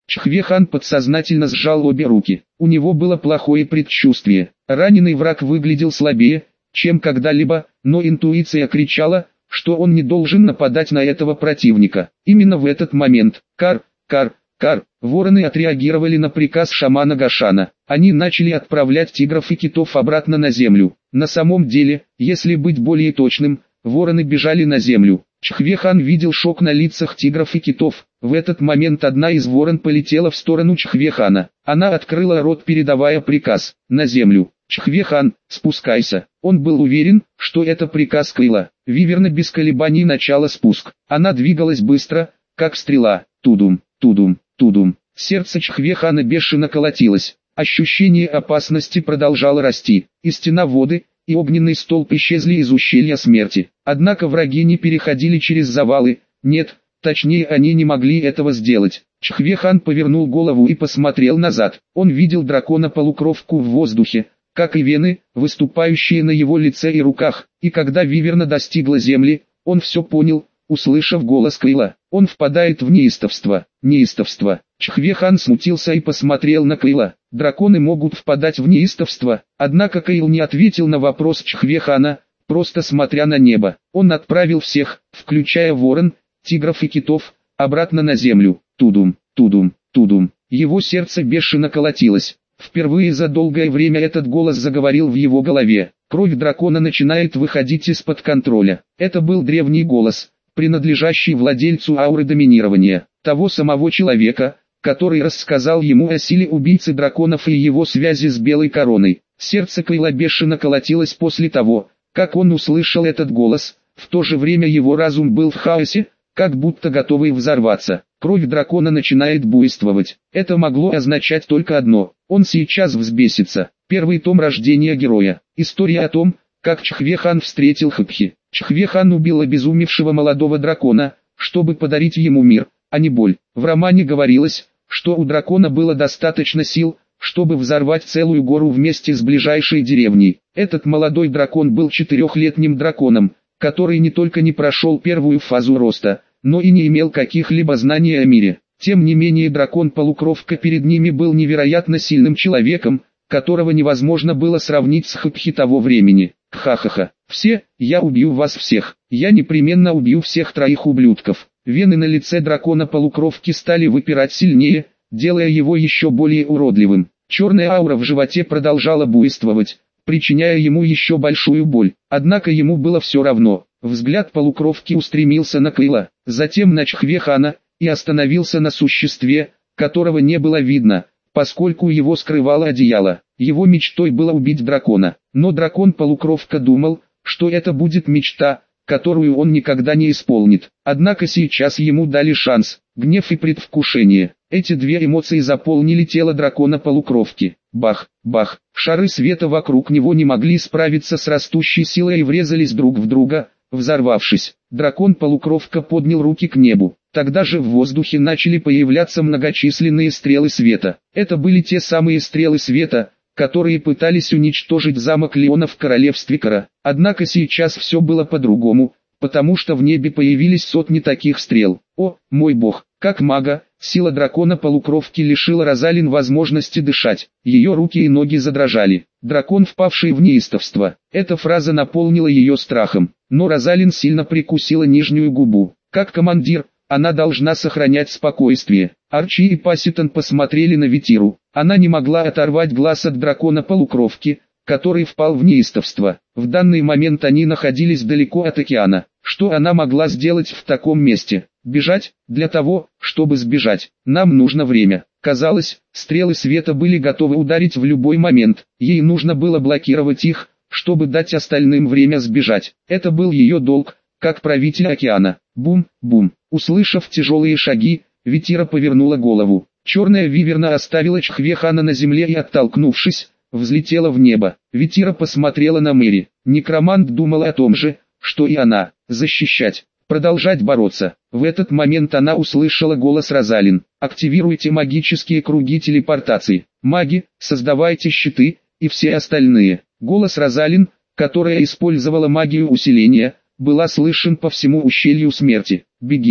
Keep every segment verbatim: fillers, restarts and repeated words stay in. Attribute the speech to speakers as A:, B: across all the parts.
A: Чхве-хан подсознательно сжал обе руки. У него было плохое предчувствие. Раненый враг выглядел слабее, чем когда-либо, но интуиция кричала, что он не должен нападать на этого противника. Именно в этот момент, кар, кар, кар, вороны отреагировали на приказ шамана Гашана. Они начали отправлять тигров и китов обратно на землю. На самом деле, если быть более точным, вороны бежали на землю. Чхве-хан видел шок на лицах тигров и китов. В этот момент одна из ворон полетела в сторону Чхве-хана. Она открыла рот, передавая приказ «на землю». «Чхве-хан, спускайся». Он был уверен, что это приказ Кыла. Виверна без колебаний начала спуск. Она двигалась быстро, как стрела. Тудум, тудум, тудум. Сердце Чхве-хана бешено колотилось. Ощущение опасности продолжало расти. И стена воды, и огненный столб исчезли из ущелья смерти. Однако враги не переходили через завалы. Нет, точнее они не могли этого сделать. Чхве-хан повернул голову и посмотрел назад. Он видел дракона-полукровку в воздухе, как и вены, выступающие на его лице и руках. И когда виверна достигла земли, он все понял, услышав голос Кыла. Он впадает в неистовство. Неистовство. Чхве-хан смутился и посмотрел на Кыла. Драконы могут впадать в неистовство, однако Кайл не ответил на вопрос Чхве-хана, просто смотря на небо. Он отправил всех, включая ворон, тигров и китов, обратно на землю. Тудум, тудум, тудум. Его сердце бешено колотилось. Впервые за долгое время этот голос заговорил в его голове. Кровь дракона начинает выходить из-под контроля. Это был древний голос, принадлежащий владельцу ауры доминирования, того самого человека, который рассказал ему о силе убийцы драконов и его связи с Белой Короной. Сердце Кайла бешено колотилось после того, как он услышал этот голос. В то же время его разум был в хаосе, как будто готовый взорваться. Кровь дракона начинает буйствовать. Это могло означать только одно: он сейчас взбесится. Первый том рождения героя. История о том, как Чхве-хан встретил Хэпхи. Чхве-хан убил обезумевшего молодого дракона, чтобы подарить ему мир, а не боль. В романе говорилось, что у дракона было достаточно сил, чтобы взорвать целую гору вместе с ближайшей деревней. Этот молодой дракон был четырехлетним драконом, который не только не прошел первую фазу роста, но и не имел каких-либо знаний о мире. Тем не менее дракон-полукровка перед ними был невероятно сильным человеком, которого невозможно было сравнить с Хэпхи того времени. Ха-ха-ха. Все, я убью вас всех. Я непременно убью всех троих ублюдков. Вены на лице дракона-полукровки стали выпирать сильнее, делая его еще более уродливым. Черная аура в животе продолжала буйствовать, причиняя ему еще большую боль. Однако ему было все равно. Взгляд полукровки устремился на Кайла, затем на Чхве-хана, и остановился на существе, которого не было видно, поскольку его скрывало одеяло. Его мечтой было убить дракона, но дракон-полукровка думал, что это будет мечта, которую он никогда не исполнит. Однако сейчас ему дали шанс, гнев и предвкушение. Эти две эмоции заполнили тело дракона-полукровки. Бах, бах, шары света вокруг него не могли справиться с растущей силой и врезались друг в друга, взорвавшись. Дракон-полукровка поднял руки к небу. Тогда же в воздухе начали появляться многочисленные стрелы света. Это были те самые стрелы света, которые пытались уничтожить замок Леона в королевстве Кара. Однако сейчас все было по-другому, потому что в небе появились сотни таких стрел. О, мой бог, как мага, сила дракона-полукровки лишила Розалин возможности дышать. Ее руки и ноги задрожали. Дракон, впавший в неистовство. Эта фраза наполнила ее страхом, но Розалин сильно прикусила нижнюю губу. Как командир, она должна сохранять спокойствие. Арчи и Пасситон посмотрели на Ветиру. Она не могла оторвать глаз от дракона-полукровки, который впал в неистовство. В данный момент они находились далеко от океана. Что она могла сделать в таком месте? Бежать? Для того, чтобы сбежать, нам нужно время. Казалось, стрелы света были готовы ударить в любой момент. Ей нужно было блокировать их, чтобы дать остальным время сбежать. Это был ее долг, как правитель океана. Бум, бум. Услышав тяжелые шаги, Ветира повернула голову. Черная виверна оставила Чхве-хана на земле и, оттолкнувшись, взлетела в небо. Ветира посмотрела на Мэри. Некромант думала о том же, что и она. Защищать, продолжать бороться. В этот момент она услышала голос Розалин. Активируйте магические круги телепортации. Маги, создавайте щиты, и все остальные. Голос Розалин, которая использовала магию усиления, была слышен по всему ущелью смерти. Бегите,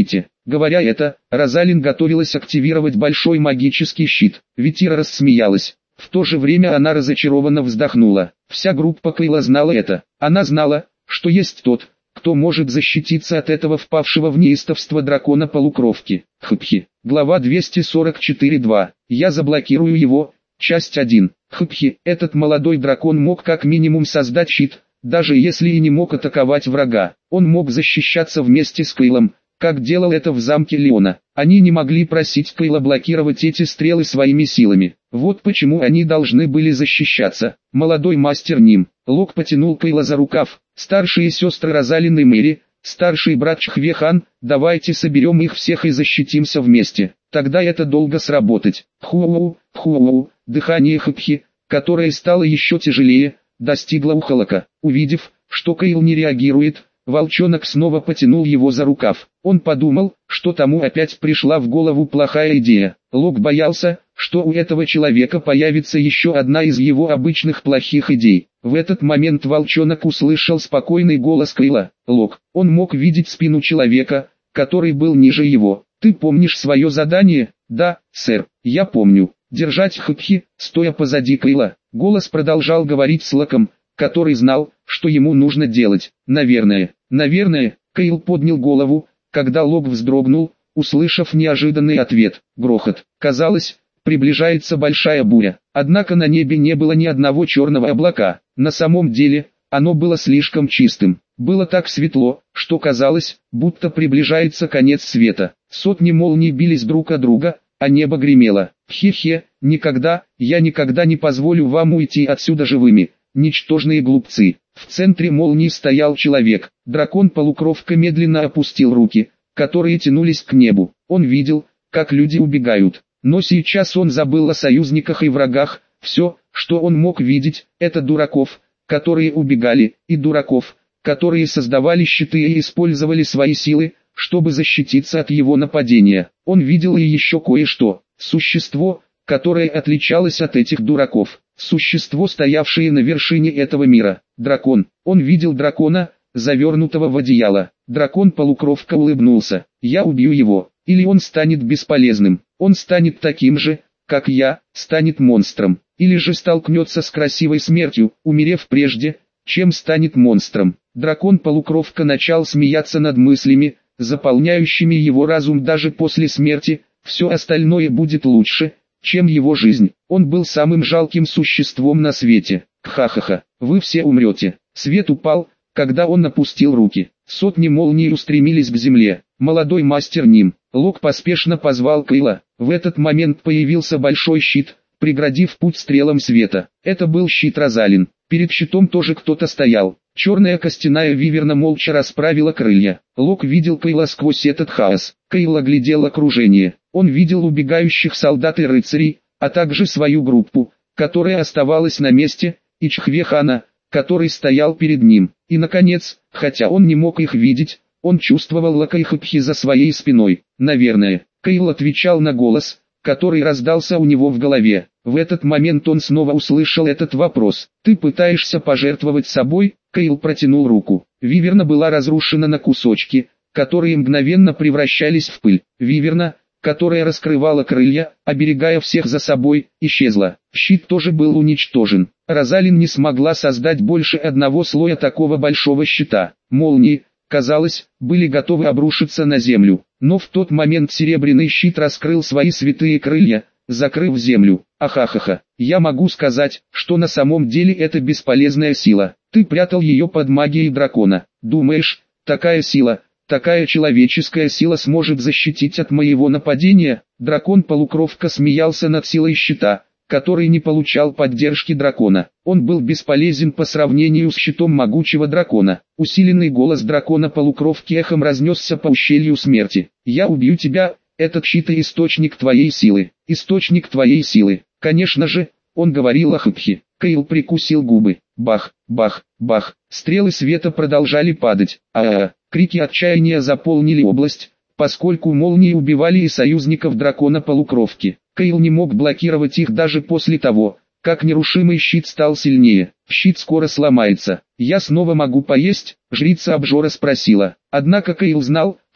A: Говоря это, Розалин готовилась активировать большой магический щит. Ветира рассмеялась. В то же время она разочарованно вздохнула. Вся группа Кейла знала это. Она знала, что есть тот, кто может защититься от этого впавшего в неистовство дракона-полукровки. Хпхи. Глава двести сорок четыре два. Я заблокирую его. Часть один. Хпхи. Этот молодой дракон мог как минимум создать щит, даже если и не мог атаковать врага. Он мог защищаться вместе с Кейлом, как делал это в замке Леона. Они не могли просить Кейла блокировать эти стрелы своими силами. Вот почему они должны были защищаться. Молодой мастер Ним. Лок потянул Кейла за рукав. Старшие сестры Розалин и Мэри, старший брат Чхвехан, давайте соберем их всех и защитимся вместе. Тогда это долго сработать. Хуоу, хуоу, дыхание Хпхи, которое стало еще тяжелее, достигло ухолока. Увидев, что Кейл не реагирует, волчонок снова потянул его за рукав. Он подумал, что тому опять пришла в голову плохая идея. Лок боялся, что у этого человека появится еще одна из его обычных плохих идей. В этот момент волчонок услышал спокойный голос Кейла. Лок, он мог видеть спину человека, который был ниже его. «Ты помнишь свое задание?» «Да, сэр, я помню. Держать Хпхи, стоя позади Кейла». Голос продолжал говорить с Локом, который знал, что ему нужно делать. «Наверное, наверное», Кейл поднял голову, когда Лок вздрогнул, услышав неожиданный ответ. Грохот. Казалось, приближается большая буря. Однако на небе не было ни одного черного облака. На самом деле, оно было слишком чистым. Было так светло, что казалось, будто приближается конец света. Сотни молний бились друг о друга, а небо гремело. Хе-хе, никогда, я никогда не позволю вам уйти отсюда живыми, ничтожные глупцы. В центре молнии стоял человек. Дракон-полукровка медленно опустил руки, которые тянулись к небу. Он видел, как люди убегают. Но сейчас он забыл о союзниках и врагах. Все, что он мог видеть, это дураков, которые убегали, и дураков, которые создавали щиты и использовали свои силы, чтобы защититься от его нападения. Он видел и еще кое-что. Существо, которое отличалось от этих дураков. Существо, стоявшее на вершине этого мира. Дракон. Он видел дракона, завернутого в одеяло. Дракон-полукровка улыбнулся. «Я убью его, или он станет бесполезным. Он станет таким же, как я, станет монстром. Или же столкнется с красивой смертью, умерев прежде, чем станет монстром». Дракон-полукровка начал смеяться над мыслями, заполняющими его разум. Даже после смерти, все остальное будет лучше, чем его жизнь. Он был самым жалким существом на свете. Ха-ха-ха, вы все умрете. Свет упал, когда он опустил руки. Сотни молний устремились к земле. Молодой мастер Ним. Лок поспешно позвал Кейла. В этот момент появился большой щит, преградив путь стрелам света. Это был щит Розалин. Перед щитом тоже кто-то стоял. Черная костяная виверна молча расправила крылья. Лок видел Кейла сквозь этот хаос. Кейл оглядел окружение. Он видел убегающих солдат и рыцарей, а также свою группу, которая оставалась на месте, и Чхвехана, который стоял перед ним. И наконец, хотя он не мог их видеть, он чувствовал Лока и Хпхи за своей спиной. «Наверное», Кейл отвечал на голос, который раздался у него в голове. В этот момент он снова услышал этот вопрос. «Ты пытаешься пожертвовать собой?» Кейл протянул руку. Виверна была разрушена на кусочки, которые мгновенно превращались в пыль. Виверна, которая раскрывала крылья, оберегая всех за собой, исчезла. Щит тоже был уничтожен. Розалин не смогла создать больше одного слоя такого большого щита. Молнии, казалось, были готовы обрушиться на землю. Но в тот момент серебряный щит раскрыл свои святые крылья, закрыв землю. Ахахаха, я могу сказать, что на самом деле это бесполезная сила. Ты прятал ее под магией дракона. Думаешь, такая сила, такая человеческая сила сможет защитить от моего нападения? Дракон-полукровка смеялся над силой щита, который не получал поддержки дракона. Он был бесполезен по сравнению с щитом могучего дракона. Усиленный голос дракона-полукровки эхом разнесся по ущелью смерти. «Я убью тебя, этот щит и источник твоей силы, источник твоей силы». Конечно же, он говорил о Хпхи. Кейл прикусил губы. Бах, бах, бах. Стрелы света продолжали падать. А-а-а. Крики отчаяния заполнили область, поскольку молнии убивали и союзников дракона-полукровки. Кейл не мог блокировать их даже после того, как нерушимый щит стал сильнее. Щит скоро сломается. «Я снова могу поесть?» — жрица обжора спросила. Однако Кейл знал,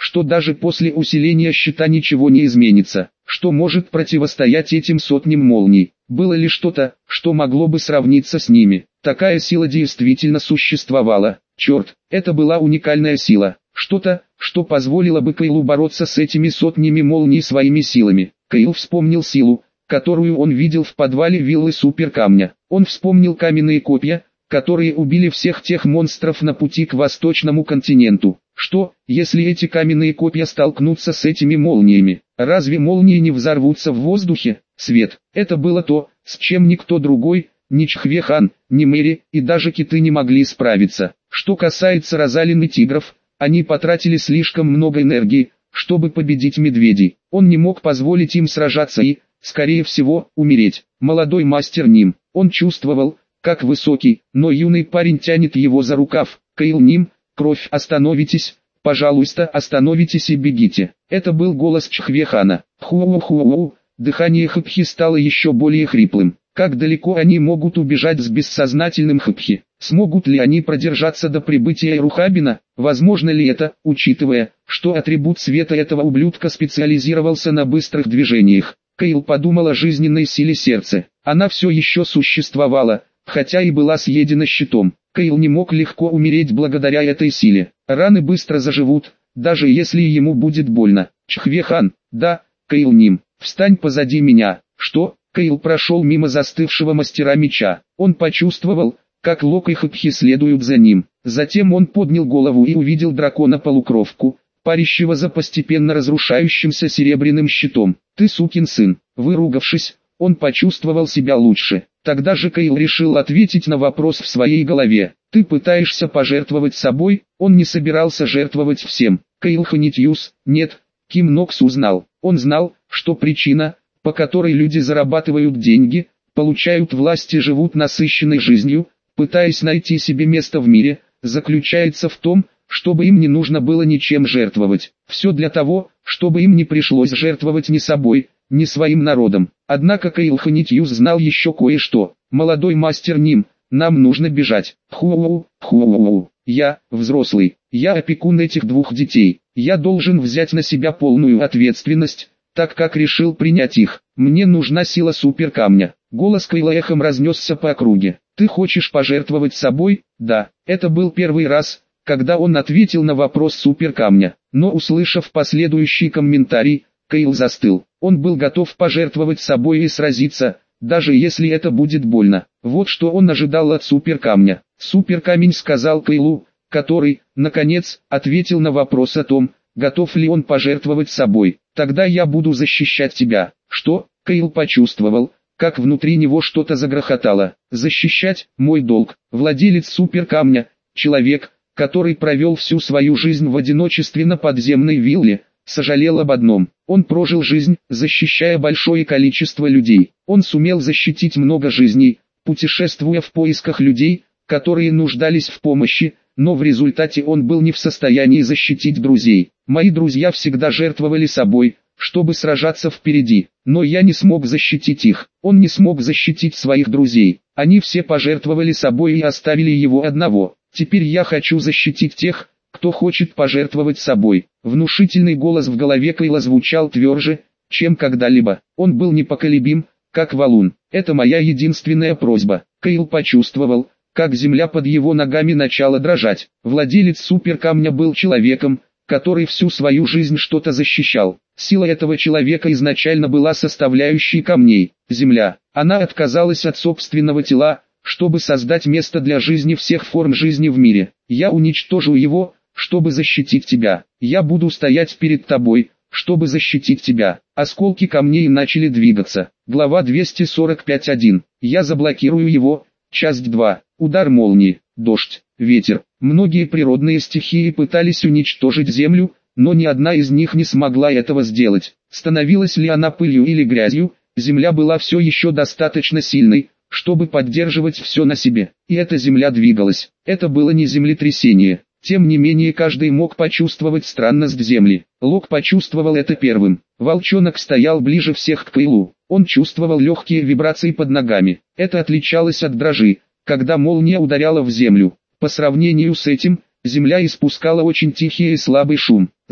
A: что даже после усиления щита ничего не изменится, что может противостоять этим сотням молний. Было ли что-то, что могло бы сравниться с ними? Такая сила действительно существовала. Черт, это была уникальная сила. Что-то, что позволило бы Кейлу бороться с этими сотнями молний своими силами. Кейл вспомнил силу, которую он видел в подвале виллы Суперкамня. Он вспомнил каменные копья, которые убили всех тех монстров на пути к восточному континенту. Что, если эти каменные копья столкнутся с этими молниями? Разве молнии не взорвутся в воздухе? Свет. Это было то, с чем никто другой, ни Чхве-хан, ни Мэри и даже киты не могли справиться. Что касается Розалин и тигров, они потратили слишком много энергии, чтобы победить медведей. Он не мог позволить им сражаться и, скорее всего, умереть. Молодой мастер Ним. Он чувствовал, как высокий, но юный парень тянет его за рукав. Кейл Ним, кровь, остановитесь, пожалуйста, остановитесь и бегите. Это был голос Чхве-хана. Ху-ху-ху-ху. Дыхание Хыпхи стало еще более хриплым. Как далеко они могут убежать с бессознательным Хыпхи? Смогут ли они продержаться до прибытия Рухабина? Возможно ли это, учитывая, что атрибут света этого ублюдка специализировался на быстрых движениях? Кейл подумал о жизненной силе сердца. Она все еще существовала, хотя и была съедена щитом. Кейл не мог легко умереть благодаря этой силе. Раны быстро заживут, даже если ему будет больно. Чхве-хан, да, Кейл Ним, встань позади меня. Что? Кейл прошел мимо застывшего мастера меча. Он почувствовал, как Лок и Хыпхи следуют за ним. Затем он поднял голову и увидел дракона-полукровку, парящего за постепенно разрушающимся серебряным щитом. «Ты сукин сын!» Выругавшись, он почувствовал себя лучше. Тогда же Кейл решил ответить на вопрос в своей голове. «Ты пытаешься пожертвовать собой?» Он не собирался жертвовать всем. Кейл Ханитьюс, нет, Ким Нокс узнал. Он знал, что причина, по которой люди зарабатывают деньги, получают власть и живут насыщенной жизнью, пытаясь найти себе место в мире, заключается в том, чтобы им не нужно было ничем жертвовать. Все для того, чтобы им не пришлось жертвовать ни собой, ни своим народом. Однако Кейл Ханитьюс знал еще кое-что. «Молодой мастер Ним, нам нужно бежать». Ху-у-у, ху-у-у. «Я, взрослый, я опекун этих двух детей. Я должен взять на себя полную ответственность, так как решил принять их. Мне нужна сила суперкамня». Голос Кейла эхом разнесся по округе. «Ты хочешь пожертвовать собой?» «Да». Это был первый раз, когда он ответил на вопрос суперкамня. Но услышав последующий комментарий, Кейл застыл. Он был готов пожертвовать собой и сразиться, даже если это будет больно. Вот что он ожидал от суперкамня. Суперкамень сказал Кейлу, который, наконец, ответил на вопрос о том, готов ли он пожертвовать собой. «Тогда я буду защищать тебя». Что? Кейл почувствовал, как внутри него что-то загрохотало. «Защищать – мой долг». Владелец суперкамня, человек, который провел всю свою жизнь в одиночестве на подземной вилле, сожалел об одном. Он прожил жизнь, защищая большое количество людей. Он сумел защитить много жизней, путешествуя в поисках людей, которые нуждались в помощи, но в результате он был не в состоянии защитить друзей. «Мои друзья всегда жертвовали собой, чтобы сражаться впереди, но я не смог защитить их». Он не смог защитить своих друзей. Они все пожертвовали собой и оставили его одного. «Теперь я хочу защитить тех, кто хочет пожертвовать собой». Внушительный голос в голове Кейла звучал тверже, чем когда-либо. Он был непоколебим, как валун. «Это моя единственная просьба». Кейл почувствовал, как земля под его ногами начала дрожать. Владелец суперкамня был человеком, который всю свою жизнь что-то защищал. Сила этого человека изначально была составляющей камней. Земля. Она отказалась от собственного тела, чтобы создать место для жизни всех форм жизни в мире. «Я уничтожу его, чтобы защитить тебя. Я буду стоять перед тобой, чтобы защитить тебя». Осколки камней начали двигаться. Глава двести сорок пять точка один. «Я заблокирую его». Часть два. Удар молнии, дождь, ветер. Многие природные стихии пытались уничтожить Землю, но ни одна из них не смогла этого сделать. Становилась ли она пылью или грязью, Земля была все еще достаточно сильной, чтобы поддерживать все на себе. И эта Земля двигалась. Это было не землетрясение. Тем не менее каждый мог почувствовать странность Земли. Лок почувствовал это первым. Волчонок стоял ближе всех к Кейлу. Он чувствовал легкие вибрации под ногами. Это отличалось от дрожи, когда молния ударяла в землю. По сравнению с этим, земля испускала очень тихий и слабый шум.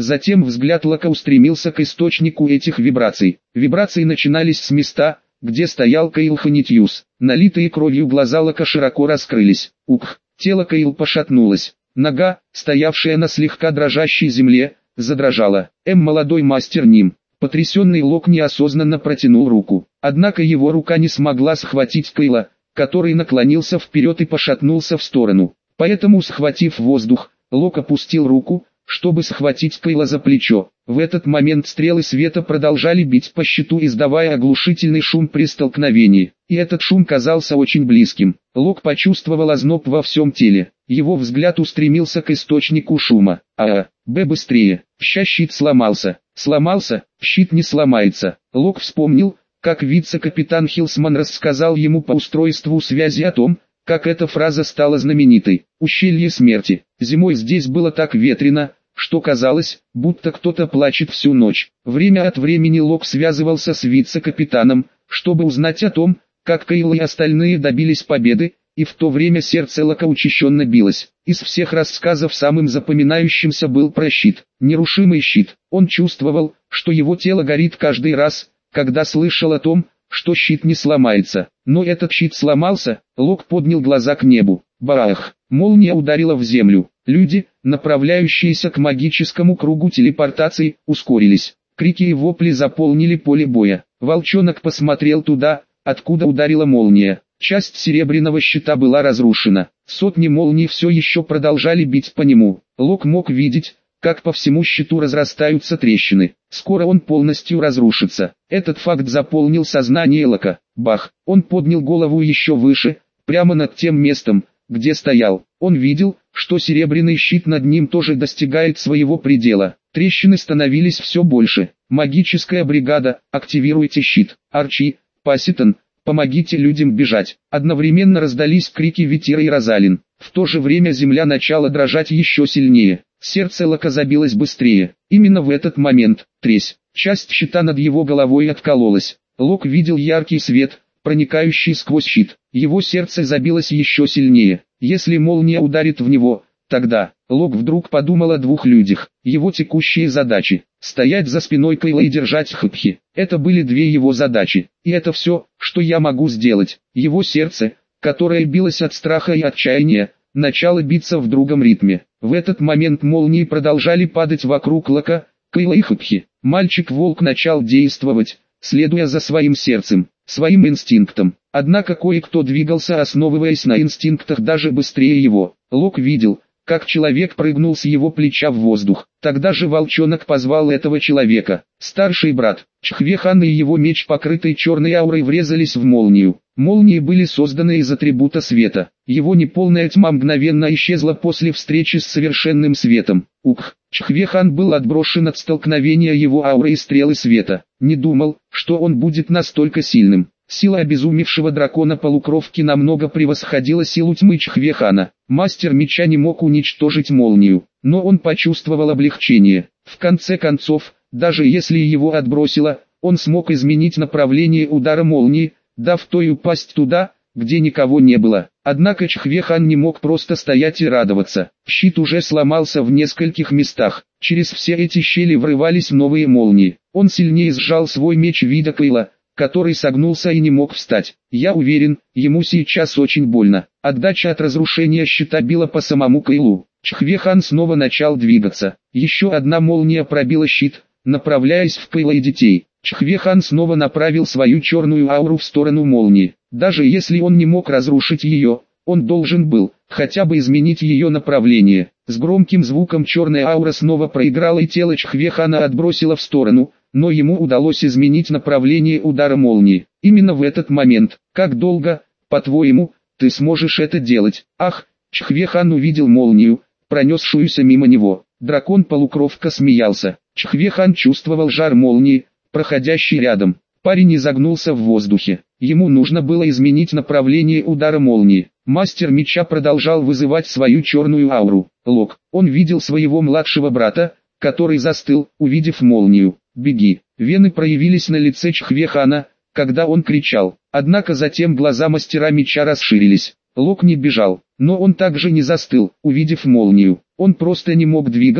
A: Затем взгляд Лока устремился к источнику этих вибраций. Вибрации начинались с места, где стоял Кайл Ханитьюс. Налитые кровью глаза Лока широко раскрылись. Ух! Тело Кайл пошатнулось. Нога, стоявшая на слегка дрожащей земле, задрожала. Эм, молодой мастер Ним. Потрясенный Лок неосознанно протянул руку. Однако его рука не смогла схватить Кайла, который наклонился вперед и пошатнулся в сторону. Поэтому, схватив воздух, Лок опустил руку, чтобы схватить Кайла за плечо. В этот момент стрелы света продолжали бить по щиту, издавая оглушительный шум при столкновении. И этот шум казался очень близким. Лок почувствовал озноб во всем теле. Его взгляд устремился к источнику шума. А, Б, быстрее. Ща щит сломался. Сломался, щит не сломается. Лок вспомнил, как вице-капитан Хилсман рассказал ему по устройству связи о том, как эта фраза стала знаменитой. Ущелье смерти. Зимой здесь было так ветрено, что казалось, будто кто-то плачет всю ночь. Время от времени Лок связывался с вице-капитаном, чтобы узнать о том, как Кайл и остальные добились победы, и в то время сердце Лока учащенно билось. Из всех рассказов самым запоминающимся был про щит. Нерушимый щит. Он чувствовал, что его тело горит каждый раз, когда слышал о том, что щит не сломается. Но этот щит сломался. Лок поднял глаза к небу. Бах! Молния ударила в землю. Люди, направляющиеся к магическому кругу телепортации, ускорились. Крики и вопли заполнили поле боя. Волчонок посмотрел туда, откуда ударила молния. Часть серебряного щита была разрушена. Сотни молний все еще продолжали бить по нему. Лок мог видеть, как по всему щиту разрастаются трещины. Скоро он полностью разрушится. Этот факт заполнил сознание Лока. Бах! Он поднял голову еще выше, прямо над тем местом, где стоял. Он видел, что серебряный щит над ним тоже достигает своего предела. Трещины становились все больше. Магическая бригада, активируйте щит. Арчи, Пасситон, помогите людям бежать. Одновременно раздались крики Ветира и Розалин. В то же время земля начала дрожать еще сильнее. Сердце Лока забилось быстрее. Именно в этот момент, тресь, часть щита над его головой откололась. Лок видел яркий свет, проникающий сквозь щит. Его сердце забилось еще сильнее. Если молния ударит в него, тогда... Лок вдруг подумал о двух людях. Его текущие задачи. Стоять за спиной Кайла и держать Хпхи. Это были две его задачи. И это все, что я могу сделать. Его сердце, которое билось от страха и отчаяния, начало биться в другом ритме. В этот момент молнии продолжали падать вокруг Лока, Кайла и Хпхи. Мальчик-волк начал действовать, следуя за своим сердцем, своим инстинктом. Однако кое-кто двигался, основываясь на инстинктах, даже быстрее его. Лок видел, как человек прыгнул с его плеча в воздух. Тогда же волчонок позвал этого человека. Старший брат, Чхвехан и его меч, покрытый черной аурой, врезались в молнию. Молнии были созданы из атрибута света. Его неполная тьма мгновенно исчезла после встречи с совершенным светом. Ух! Чхвехан был отброшен от столкновения его ауры и стрелы света. Не думал, что он будет настолько сильным. Сила обезумевшего дракона-полукровки намного превосходила силу тьмы Чхвехана. Мастер меча не мог уничтожить молнию, но он почувствовал облегчение. В конце концов, даже если его отбросило, он смог изменить направление удара молнии, дав той упасть туда, где никого не было. Однако Чхвехан не мог просто стоять и радоваться. Щит уже сломался в нескольких местах. Через все эти щели врывались новые молнии. Он сильнее сжал свой меч, видя Кайла, который согнулся и не мог встать. Я уверен, ему сейчас очень больно. Отдача от разрушения щита била по самому Кайлу. Чхвехан снова начал двигаться. Еще одна молния пробила щит, направляясь в Кайла и детей. Чхвехан снова направил свою черную ауру в сторону молнии. Даже если он не мог разрушить ее, он должен был хотя бы изменить ее направление. С громким звуком черная аура снова проиграла и тело Чхвехана отбросило в сторону, но ему удалось изменить направление удара молнии. Именно в этот момент. Как долго, по-твоему, ты сможешь это делать? Ах! Чхвехан увидел молнию, пронесшуюся мимо него. Дракон-полукровка смеялся. Чхвехан чувствовал жар молнии, проходящий рядом. Парень изогнулся в воздухе. Ему нужно было изменить направление удара молнии. Мастер меча продолжал вызывать свою черную ауру. Лок. Он видел своего младшего брата, который застыл, увидев молнию. «Беги!» Вены проявились на лице Чхвехана, когда он кричал. Однако затем глаза мастера меча расширились. Лок не бежал, но он также не застыл, увидев молнию. Он просто не мог двигаться,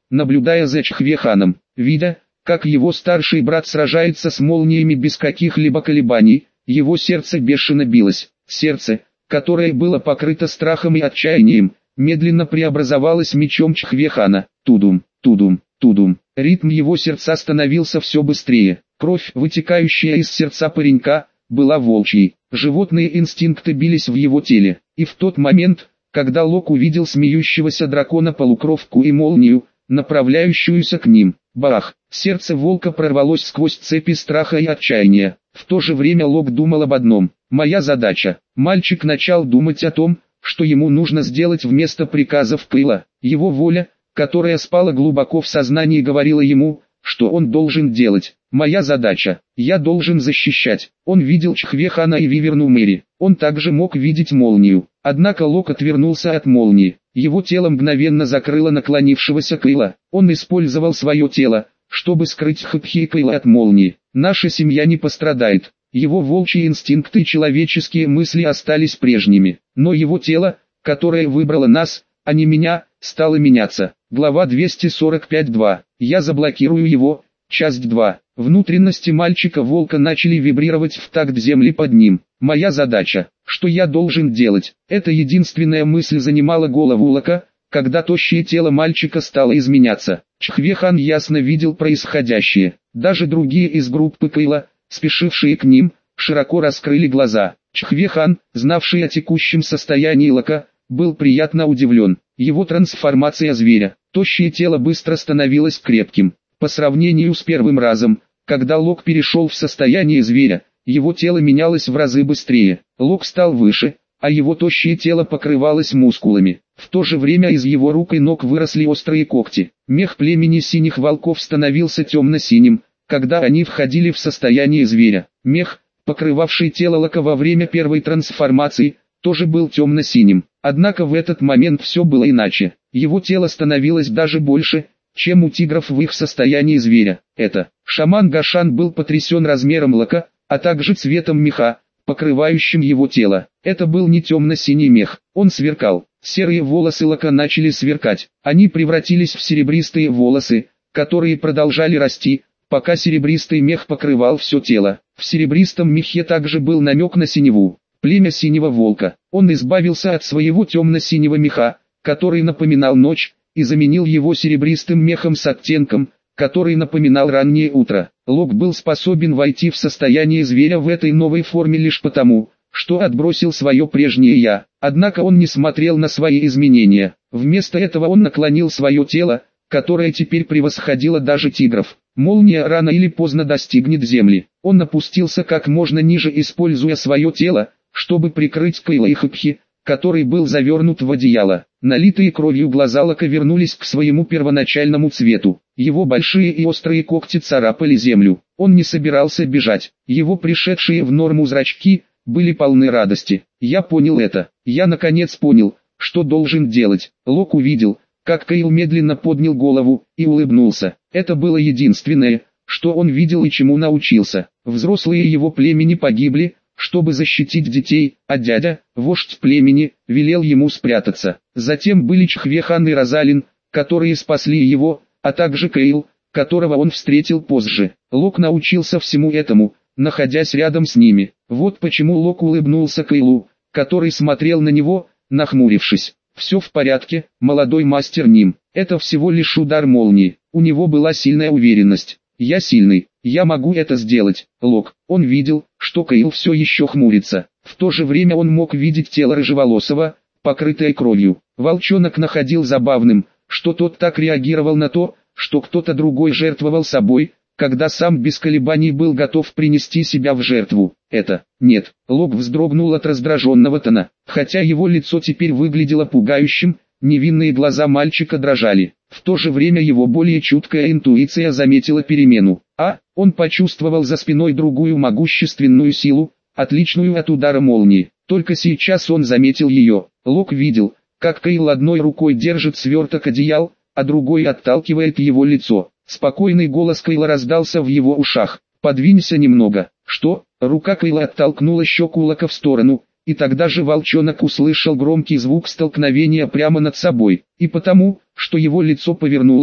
A: наблюдая за Чхвеханом. Видя, как его старший брат сражается с молниями без каких-либо колебаний, его сердце бешено билось. Сердце, которое было покрыто страхом и отчаянием, медленно преобразовалось мечом Чхвехана. Тудум, тудум, тудум. Ритм его сердца становился все быстрее. Кровь, вытекающая из сердца паренька, была волчьей. Животные инстинкты бились в его теле. И в тот момент, когда Лок увидел смеющегося дракона-полукровку и молнию, направляющуюся к ним, бах, сердце волка прорвалось сквозь цепи страха и отчаяния. В то же время Лок думал об одном: моя задача. Мальчик начал думать о том, что ему нужно сделать вместо приказов Кейла. Его воля, которая спала глубоко в сознании, говорила ему, что он должен делать. Моя задача, я должен защищать. Он видел Чхвехана и Виверну Мэри. Он также мог видеть молнию. Однако Лок отвернулся от молнии. Его тело мгновенно закрыло наклонившегося Кейла. Он использовал свое тело, чтобы скрыть Хапхи и Кейла от молнии. Наша семья не пострадает. Его волчьи инстинкты и человеческие мысли остались прежними. Но его тело, которое выбрало нас, а не меня, стало меняться. Глава двести сорок пять два. Я заблокирую его. Часть два. Внутренности мальчика-волка начали вибрировать в такт земли под ним. Моя задача, что я должен делать? Эта единственная мысль занимала голову Лока, когда тощее тело мальчика стало изменяться. Чхвехан ясно видел происходящее. Даже другие из группы Кейла, спешившие к ним, широко раскрыли глаза. Чхвехан, знавший о текущем состоянии Лока, был приятно удивлен. Его трансформация зверя, тощее тело быстро становилось крепким. По сравнению с первым разом, когда Лок перешел в состояние зверя, его тело менялось в разы быстрее. Лок стал выше, а его тощее тело покрывалось мускулами. В то же время из его рук и ног выросли острые когти. Мех племени синих волков становился темно-синим, когда они входили в состояние зверя. Мех, покрывавший тело Лока во время первой трансформации, тоже был темно-синим. Однако в этот момент все было иначе. Его тело становилось даже больше, чем у тигров в их состоянии зверя. Это, шаман Гашан был потрясен размером Лока, а также цветом меха, покрывающим его тело. Это был не темно-синий мех, он сверкал. Серые волосы Лока начали сверкать. Они превратились в серебристые волосы, которые продолжали расти, пока серебристый мех покрывал все тело. В серебристом мехе также был намек на синеву. Племя синего волка. Он избавился от своего темно-синего меха, который напоминал ночь, и заменил его серебристым мехом с оттенком, который напоминал раннее утро. Лок был способен войти в состояние зверя в этой новой форме лишь потому, что отбросил свое прежнее «я». Однако он не смотрел на свои изменения. Вместо этого он наклонил свое тело, которое теперь превосходило даже тигров. Молния рано или поздно достигнет земли. Он опустился как можно ниже, используя свое тело, чтобы прикрыть Кейла и Хапхи, который был завернут в одеяло. Налитые кровью глаза Лока вернулись к своему первоначальному цвету. Его большие и острые когти царапали землю. Он не собирался бежать. Его пришедшие в норму зрачки были полны радости. Я понял это. Я наконец понял, что должен делать. Лок увидел, как Кейл медленно поднял голову и улыбнулся. Это было единственное, что он видел и чему научился. Взрослые его племени погибли, чтобы защитить детей, а дядя, вождь племени, велел ему спрятаться. Затем были Чхвехан и Розалин, которые спасли его, а также Кейл, которого он встретил позже. Лок научился всему этому, находясь рядом с ними. Вот почему Лок улыбнулся Кейлу, который смотрел на него, нахмурившись. «Все в порядке, молодой мастер Ним, это всего лишь удар молнии». У него была сильная уверенность. «Я сильный, я могу это сделать, Лок». Он видел, что Кейл все еще хмурится. В то же время он мог видеть тело рыжеволосого, покрытое кровью. Волчонок находил забавным, что тот так реагировал на то, что кто-то другой жертвовал собой, когда сам без колебаний был готов принести себя в жертву. Это, нет, Лок вздрогнул от раздраженного тона. Хотя его лицо теперь выглядело пугающим, невинные глаза мальчика дрожали. В то же время его более чуткая интуиция заметила перемену. А, он почувствовал за спиной другую могущественную силу, отличную от удара молнии. Только сейчас он заметил ее. Лок видел, как Кейл одной рукой держит сверток одеял, а другой отталкивает его лицо. Спокойный голос Кейла раздался в его ушах. «Подвинься немного». Что? Рука Кейла оттолкнула щеку Лока в сторону, и тогда же волчонок услышал громкий звук столкновения прямо над собой. И потому, что его лицо повернулось,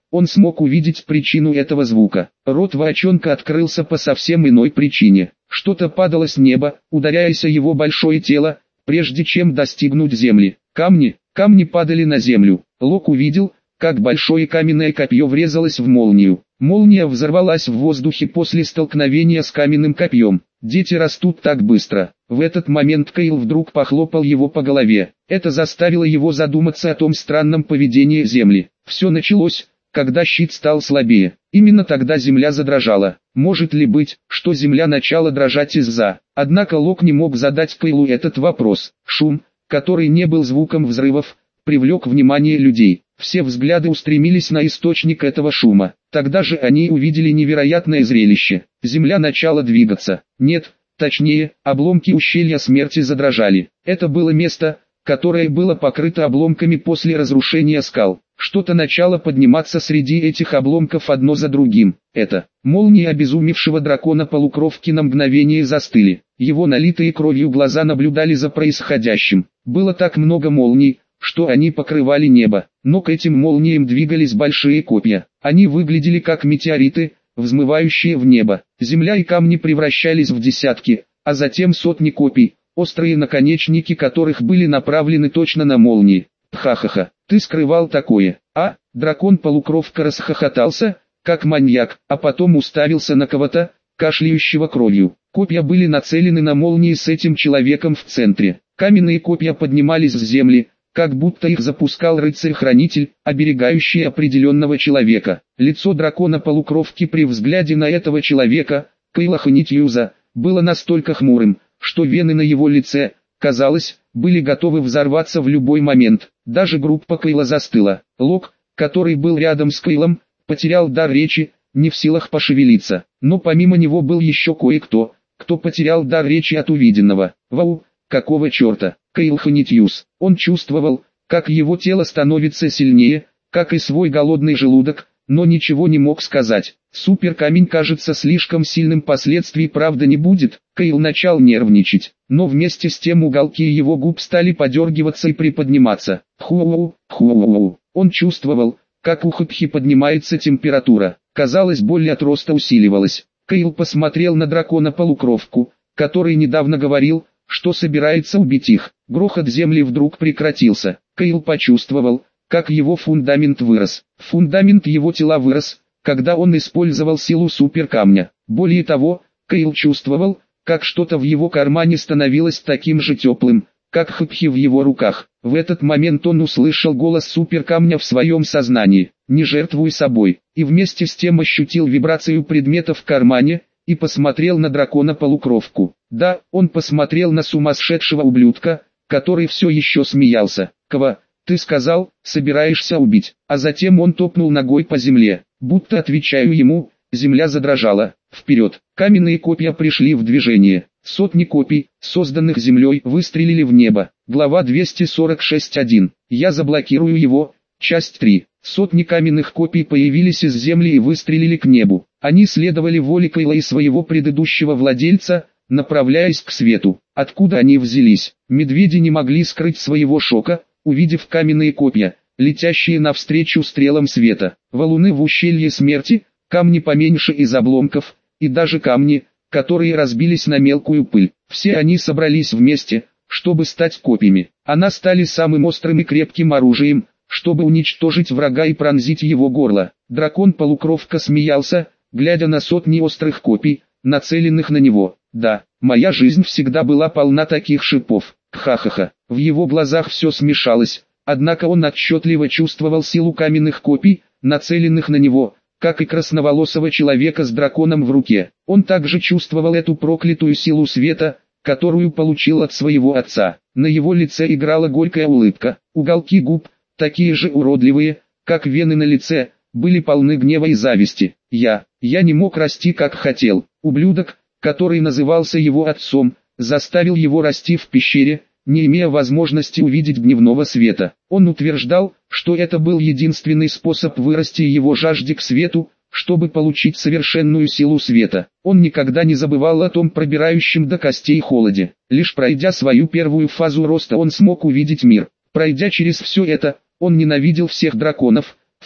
A: он смог увидеть причину этого звука. Рот волчонка открылся по совсем иной причине. Что-то падало с неба, ударяясь о его большое тело, прежде чем достигнуть земли. Камни, камни падали на землю. Лок увидел, как большое каменное копье врезалось в молнию. Молния взорвалась в воздухе после столкновения с каменным копьем. Дети растут так быстро. В этот момент Кайл вдруг похлопал его по голове. Это заставило его задуматься о том странном поведении Земли. Все началось, когда щит стал слабее. Именно тогда Земля задрожала. Может ли быть, что Земля начала дрожать из-за... Однако Лок не мог задать Кайлу этот вопрос. Шум, который не был звуком взрывов, привлек внимание людей. Все взгляды устремились на источник этого шума. Тогда же они увидели невероятное зрелище. Земля начала двигаться. Нет, точнее, обломки ущелья смерти задрожали. Это было место, которое было покрыто обломками после разрушения скал. Что-то начало подниматься среди этих обломков одно за другим. Это молнии обезумевшего дракона-полукровки на мгновение застыли. Его налитые кровью глаза наблюдали за происходящим. Было так много молний, что они покрывали небо, но к этим молниям двигались большие копья. Они выглядели как метеориты, взмывающие в небо. Земля и камни превращались в десятки, а затем сотни копий, острые наконечники которых были направлены точно на молнии. Ха-ха-ха, ты скрывал такое, а? Дракон-полукровка расхохотался, как маньяк, а потом уставился на кого-то, кашляющего кровью. Копья были нацелены на молнии с этим человеком в центре. Каменные копья поднимались с земли, как будто их запускал рыцарь-хранитель, оберегающий определенного человека. Лицо дракона-полукровки при взгляде на этого человека, Кайла Ханитьюза, было настолько хмурым, что вены на его лице, казалось, были готовы взорваться в любой момент. Даже группа Кайла застыла. Лок, который был рядом с Кайлом, потерял дар речи, не в силах пошевелиться. Но помимо него был еще кое-кто, кто потерял дар речи от увиденного. Вау, какого черта? Кайл Ханитьюз. Он чувствовал, как его тело становится сильнее, как и свой голодный желудок, но ничего не мог сказать. Суперкамень кажется слишком сильным, последствий правда не будет. Кайл начал нервничать, но вместе с тем уголки его губ стали подергиваться и приподниматься. Ху-у-у, ху-у-у. Он чувствовал, как у Хапхи поднимается температура. Казалось, боль от роста усиливалась. Кайл посмотрел на дракона-полукровку, который недавно говорил, что собирается убить их. Грохот земли вдруг прекратился. Кайл почувствовал, как его фундамент вырос. Фундамент его тела вырос, когда он использовал силу суперкамня. Более того, Кайл чувствовал, как что-то в его кармане становилось таким же теплым, как Хапхи в его руках. В этот момент он услышал голос суперкамня в своем сознании: «Не жертвуй собой», и вместе с тем ощутил вибрацию предмета в кармане, и посмотрел на дракона-полукровку. Да, он посмотрел на сумасшедшего ублюдка, который все еще смеялся. «Кого, ты сказал, собираешься убить?» А затем он топнул ногой по земле. Будто отвечаю ему, земля задрожала. Вперед, каменные копья пришли в движение. Сотни копий, созданных землей, выстрелили в небо. Глава двести сорок шесть точка один. Я заблокирую его. Часть три. Сотни каменных копий появились из земли и выстрелили к небу. Они следовали воле Кайла и своего предыдущего владельца, направляясь к свету. Откуда они взялись? Медведи не могли скрыть своего шока, увидев каменные копья, летящие навстречу стрелам света. Валуны в ущелье смерти, камни поменьше из обломков, и даже камни, которые разбились на мелкую пыль. Все они собрались вместе, чтобы стать копьями. Они стали самым острым и крепким оружием, чтобы уничтожить врага и пронзить его горло. Дракон-полукровка смеялся, глядя на сотни острых копий, нацеленных на него. Да, моя жизнь всегда была полна таких шипов. Ха-ха-ха. В его глазах все смешалось, однако он отчетливо чувствовал силу каменных копий, нацеленных на него, как и красноволосого человека с драконом в руке. Он также чувствовал эту проклятую силу света, которую получил от своего отца. На его лице играла горькая улыбка. Уголки губ, такие же уродливые, как вены на лице, были полны гнева и зависти. Я, я не мог расти как хотел. Ублюдок, который назывался его отцом, заставил его расти в пещере, не имея возможности увидеть дневного света. Он утверждал, что это был единственный способ вырасти его жажде к свету, чтобы получить совершенную силу света. Он никогда не забывал о том пробирающем до костей холоде. Лишь пройдя свою первую фазу роста, он смог увидеть мир. Пройдя через все это, он ненавидел всех драконов,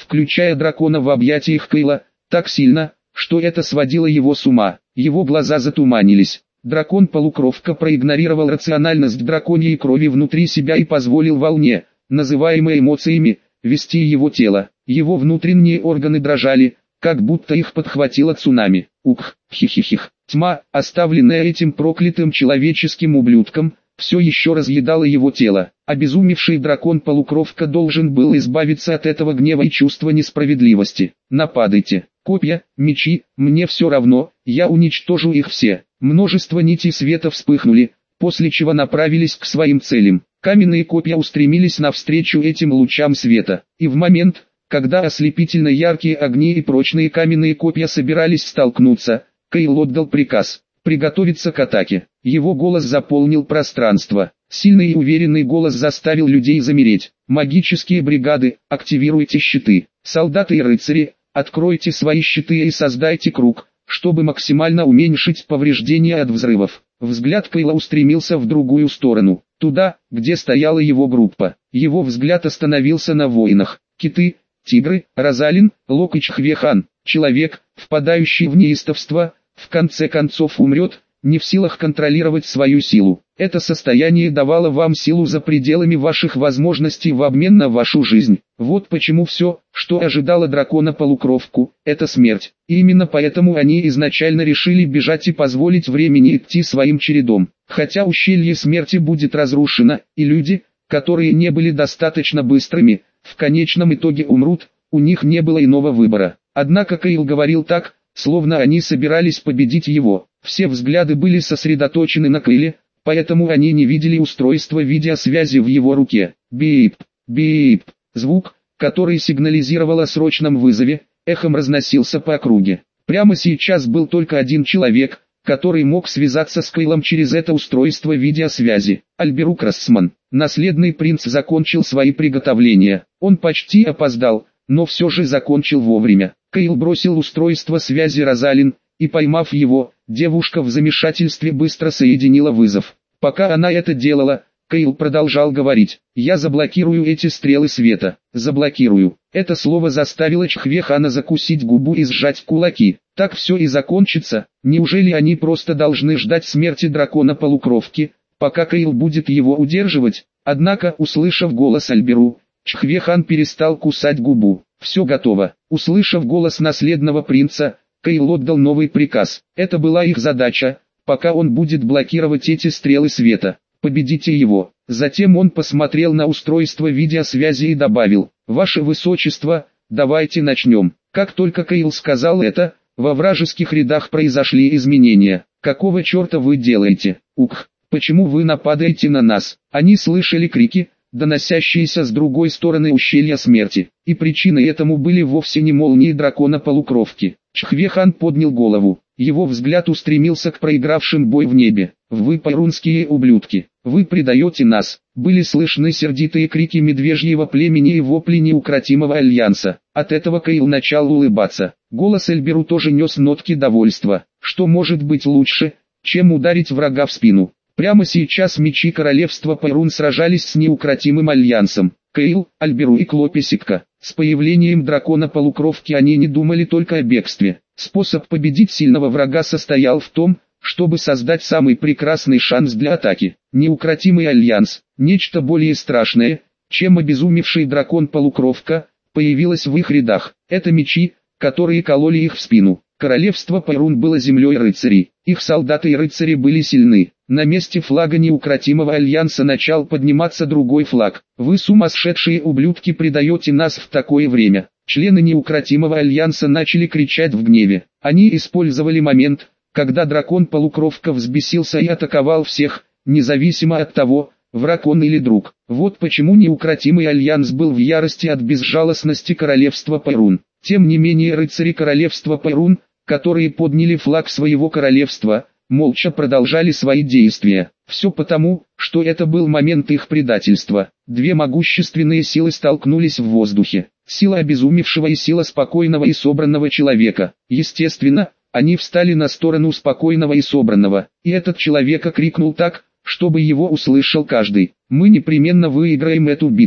A: включая дракона в объятиях Кейла, так сильно, что это сводило его с ума. Его глаза затуманились. Дракон-полукровка проигнорировал рациональность драконьей крови внутри себя и позволил волне, называемой эмоциями, вести его тело. Его внутренние органы дрожали, как будто их подхватило цунами. Ух, хихихих. Тьма, оставленная этим проклятым человеческим ублюдком, все еще разъедала его тело. Обезумевший дракон-полукровка должен был избавиться от этого гнева и чувства несправедливости. Нападайте. Копья, мечи, мне все равно, я уничтожу их все. Множество нитей света вспыхнули, после чего направились к своим целям. Каменные копья устремились навстречу этим лучам света. И в момент, когда ослепительно яркие огни и прочные каменные копья собирались столкнуться, Кейл отдал приказ приготовиться к атаке. Его голос заполнил пространство. Сильный и уверенный голос заставил людей замереть. Магические бригады, активируйте щиты. Солдаты и рыцари, откройте свои щиты и создайте круг, чтобы максимально уменьшить повреждения от взрывов. Взгляд Кейла устремился в другую сторону, туда, где стояла его группа. Его взгляд остановился на воинах. Киты, тигры, Розалин, Лок и Чхвехан. Человек, впадающий в неистовство, в конце концов умрет, не в силах контролировать свою силу. Это состояние давало вам силу за пределами ваших возможностей в обмен на вашу жизнь. Вот почему все, что ожидало дракона-полукровку, это смерть. И именно поэтому они изначально решили бежать и позволить времени идти своим чередом. Хотя ущелье смерти будет разрушено, и люди, которые не были достаточно быстрыми, в конечном итоге умрут, у них не было иного выбора. Однако Кейл говорил так, словно они собирались победить его. Все взгляды были сосредоточены на Кейле, поэтому они не видели устройства видеосвязи в его руке. Бип, бип. Звук, который сигнализировал о срочном вызове, эхом разносился по округе. Прямо сейчас был только один человек, который мог связаться с Кейлом через это устройство видеосвязи. Альберук Рассман. Наследный принц закончил свои приготовления. Он почти опоздал, но все же закончил вовремя. Кейл бросил устройство связи Розалин, и поймав его, девушка в замешательстве быстро соединила вызов. Пока она это делала, Кейл продолжал говорить: «Я заблокирую эти стрелы света, заблокирую». Это слово заставило Чхвехана закусить губу и сжать кулаки. Так все и закончится. Неужели они просто должны ждать смерти дракона-полукровки, пока Кейл будет его удерживать? Однако, услышав голос Альберу, Чхвехан перестал кусать губу. Все готово. Услышав голос наследного принца, Кейл отдал новый приказ. Это была их задача, пока он будет блокировать эти стрелы света. Победите его. Затем он посмотрел на устройство видеосвязи и добавил: «Ваше Высочество, давайте начнем». Как только Кейл сказал это, во вражеских рядах произошли изменения. «Какого черта вы делаете? Ух, почему вы нападаете на нас?» Они слышали крики, доносящиеся с другой стороны ущелья смерти, и причиной этому были вовсе не молнии дракона-полукровки. Чхвехан поднял голову, его взгляд устремился к проигравшим бой в небе. «Вы пайрунские ублюдки, вы предаете нас!» Были слышны сердитые крики медвежьего племени и вопли неукротимого альянса. От этого Кейл начал улыбаться. Голос Эльберу тоже нес нотки довольства. Что может быть лучше, чем ударить врага в спину? Прямо сейчас мечи королевства Пайрун сражались с неукротимым альянсом. Кейл, Альберу и Клопесикка. С появлением дракона-полукровки они не думали только о бегстве. Способ победить сильного врага состоял в том, чтобы создать самый прекрасный шанс для атаки. Неукротимый альянс, нечто более страшное, чем обезумевший дракон-полукровка, появилось в их рядах. Это мечи, которые кололи их в спину. Королевство Пайрун было землей рыцарей. Их солдаты и рыцари были сильны. На месте флага неукротимого альянса начал подниматься другой флаг. «Вы сумасшедшие ублюдки предаете нас в такое время!» Члены неукротимого альянса начали кричать в гневе. Они использовали момент, когда дракон-полукровка взбесился и атаковал всех, независимо от того, враг он или друг. Вот почему неукротимый альянс был в ярости от безжалостности королевства Пайрун. Тем не менее рыцари королевства Пайрун, которые подняли флаг своего королевства, молча продолжали свои действия. Все потому, что это был момент их предательства. Две могущественные силы столкнулись в воздухе. Сила обезумевшего и сила спокойного и собранного человека. Естественно, они встали на сторону спокойного и собранного. И этот человек крикнул так, чтобы его услышал каждый: «Мы непременно выиграем эту битву».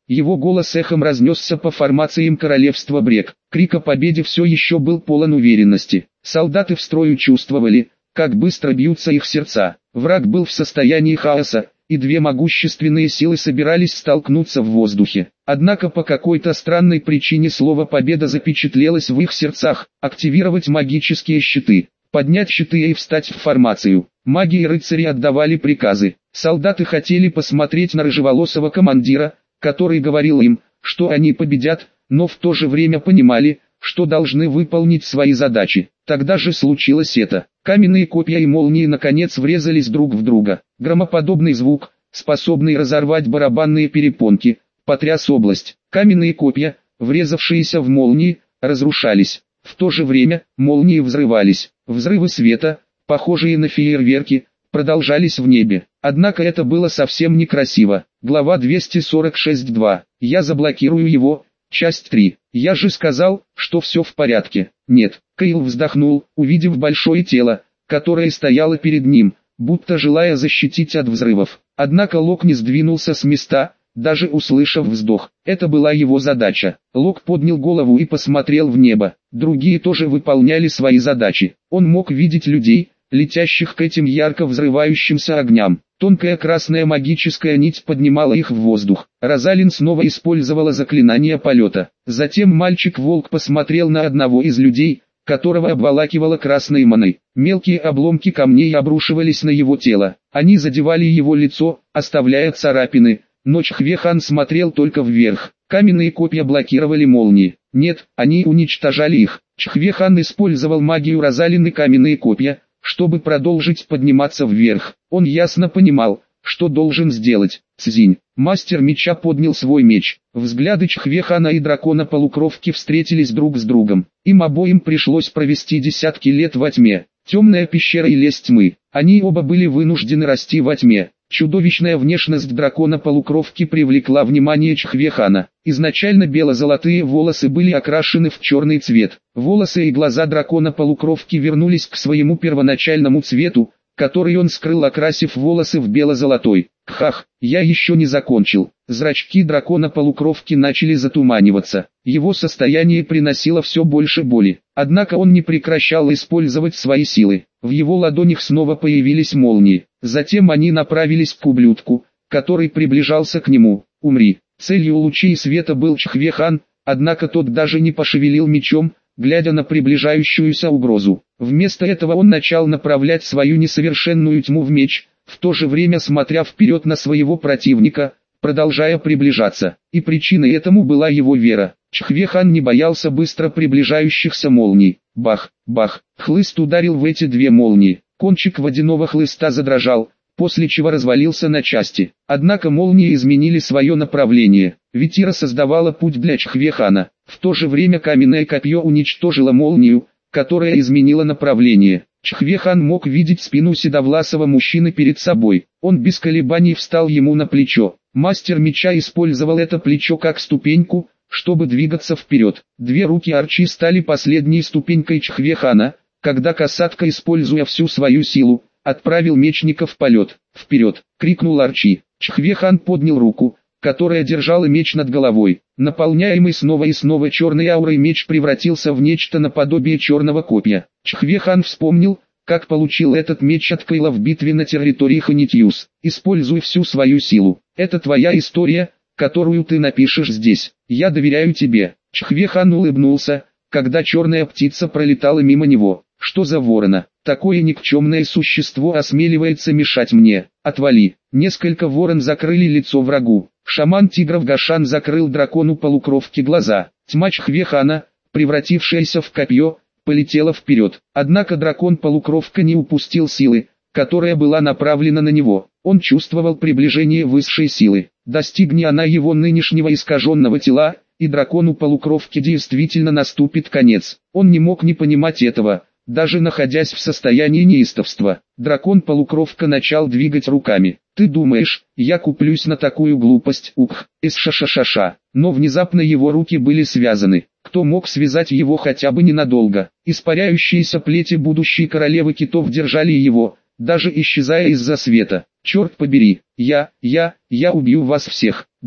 A: Его голос эхом разнесся по формациям королевства Брек. Крик о победе все еще был полон уверенности. Солдаты в строю чувствовали, как быстро бьются их сердца. Враг был в состоянии хаоса, и две могущественные силы собирались столкнуться в воздухе. Однако по какой-то странной причине слово «победа» запечатлелось в их сердцах. Активировать магические щиты, поднять щиты и встать в формацию. Маги и рыцари отдавали приказы. Солдаты хотели посмотреть на рыжеволосого командира, который говорил им, что они победят, но в то же время понимали, что должны выполнить свои задачи. Тогда же случилось это. Каменные копья и молнии наконец врезались друг в друга. Громоподобный звук, способный разорвать барабанные перепонки, потряс область. Каменные копья, врезавшиеся в молнии, разрушались. В то же время, молнии взрывались. Взрывы света, похожие на фейерверки, продолжались в небе. Однако это было совсем некрасиво. Глава двести сорок шесть два. Я заблокирую его. Часть три. Я же сказал, что все в порядке. Нет. Кейл вздохнул, увидев большое тело, которое стояло перед ним, будто желая защитить от взрывов. Однако Лок не сдвинулся с места, даже услышав вздох. Это была его задача. Лок поднял голову и посмотрел в небо. Другие тоже выполняли свои задачи. Он мог видеть людей, летящих к этим ярко взрывающимся огням. Тонкая красная магическая нить поднимала их в воздух. Розалин снова использовала заклинание полета. Затем мальчик-волк посмотрел на одного из людей, которого обволакивало красной маной. Мелкие обломки камней обрушивались на его тело. Они задевали его лицо, оставляя царапины, но Чхве-хан смотрел только вверх. Каменные копья блокировали молнии. Нет, они уничтожали их. Чхве-хан использовал магию Розалин и каменные копья, чтобы продолжить подниматься вверх. Он ясно понимал, что должен сделать. Цзинь, мастер меча, поднял свой меч. Взгляды Чхве-хана и дракона-полукровки встретились друг с другом. Им обоим пришлось провести десятки лет во тьме. Темная пещера и лес тьмы. Они оба были вынуждены расти во тьме. Чудовищная внешность дракона-полукровки привлекла внимание Чхве-хана. Изначально бело-золотые волосы были окрашены в черный цвет. Волосы и глаза дракона-полукровки вернулись к своему первоначальному цвету, который он скрыл, окрасив волосы в бело-золотой. Хах, я еще не закончил. Зрачки дракона-полукровки начали затуманиваться. Его состояние приносило все больше боли. Однако он не прекращал использовать свои силы. В его ладонях снова появились молнии. Затем они направились к ублюдку, который приближался к нему. «Умри». Целью лучей света был Чхве-хан, однако тот даже не пошевелил мечом, глядя на приближающуюся угрозу. Вместо этого он начал направлять свою несовершенную тьму в меч, в то же время смотря вперед на своего противника, продолжая приближаться. И причиной этому была его вера. Чхве-хан не боялся быстро приближающихся молний. Бах, бах, хлыст ударил в эти две молнии. Кончик водяного хлыста задрожал, после чего развалился на части. Однако молнии изменили свое направление. Ветира создавала путь для Чхве-хана. В то же время каменное копье уничтожило молнию, которая изменила направление. Чхве-хан мог видеть спину седовласого мужчины перед собой. Он без колебаний встал ему на плечо. Мастер меча использовал это плечо как ступеньку, чтобы двигаться вперед. Две руки Арчи стали последней ступенькой Чхве-хана, когда касатка, используя всю свою силу, отправил мечника в полет. «Вперед!» — крикнул Арчи. Чхве-хан поднял руку, которая держала меч над головой. Наполняемый снова и снова черной аурой, меч превратился в нечто наподобие черного копья. Чхве-хан вспомнил, как получил этот меч от Кейла в битве на территории Ханитьюс. «Используй всю свою силу. Это твоя история, которую ты напишешь здесь. Я доверяю тебе». Чхве-хан улыбнулся, когда черная птица пролетала мимо него. «Что за ворона? Такое никчемное существо осмеливается мешать мне. Отвали!» Несколько ворон закрыли лицо врагу. Шаман тигров Гашан закрыл дракону полукровки глаза. Тьма Чхве-хана, превратившаяся в копье, полетела вперед. Однако дракон-полукровка не упустил силы, которая была направлена на него. Он чувствовал приближение высшей силы. Достигни она его нынешнего искаженного тела, и дракону полукровки действительно наступит конец. Он не мог не понимать этого, даже находясь в состоянии неистовства. Дракон-полукровка начал двигать руками. «Ты думаешь, я куплюсь на такую глупость?» Ух, эс-ша-ша-ша-ша. Но внезапно его руки были связаны. Кто мог связать его хотя бы ненадолго? Испаряющиеся плети будущей королевы китов держали его, даже исчезая из-за света. «Черт побери, я, я, я убью вас всех!»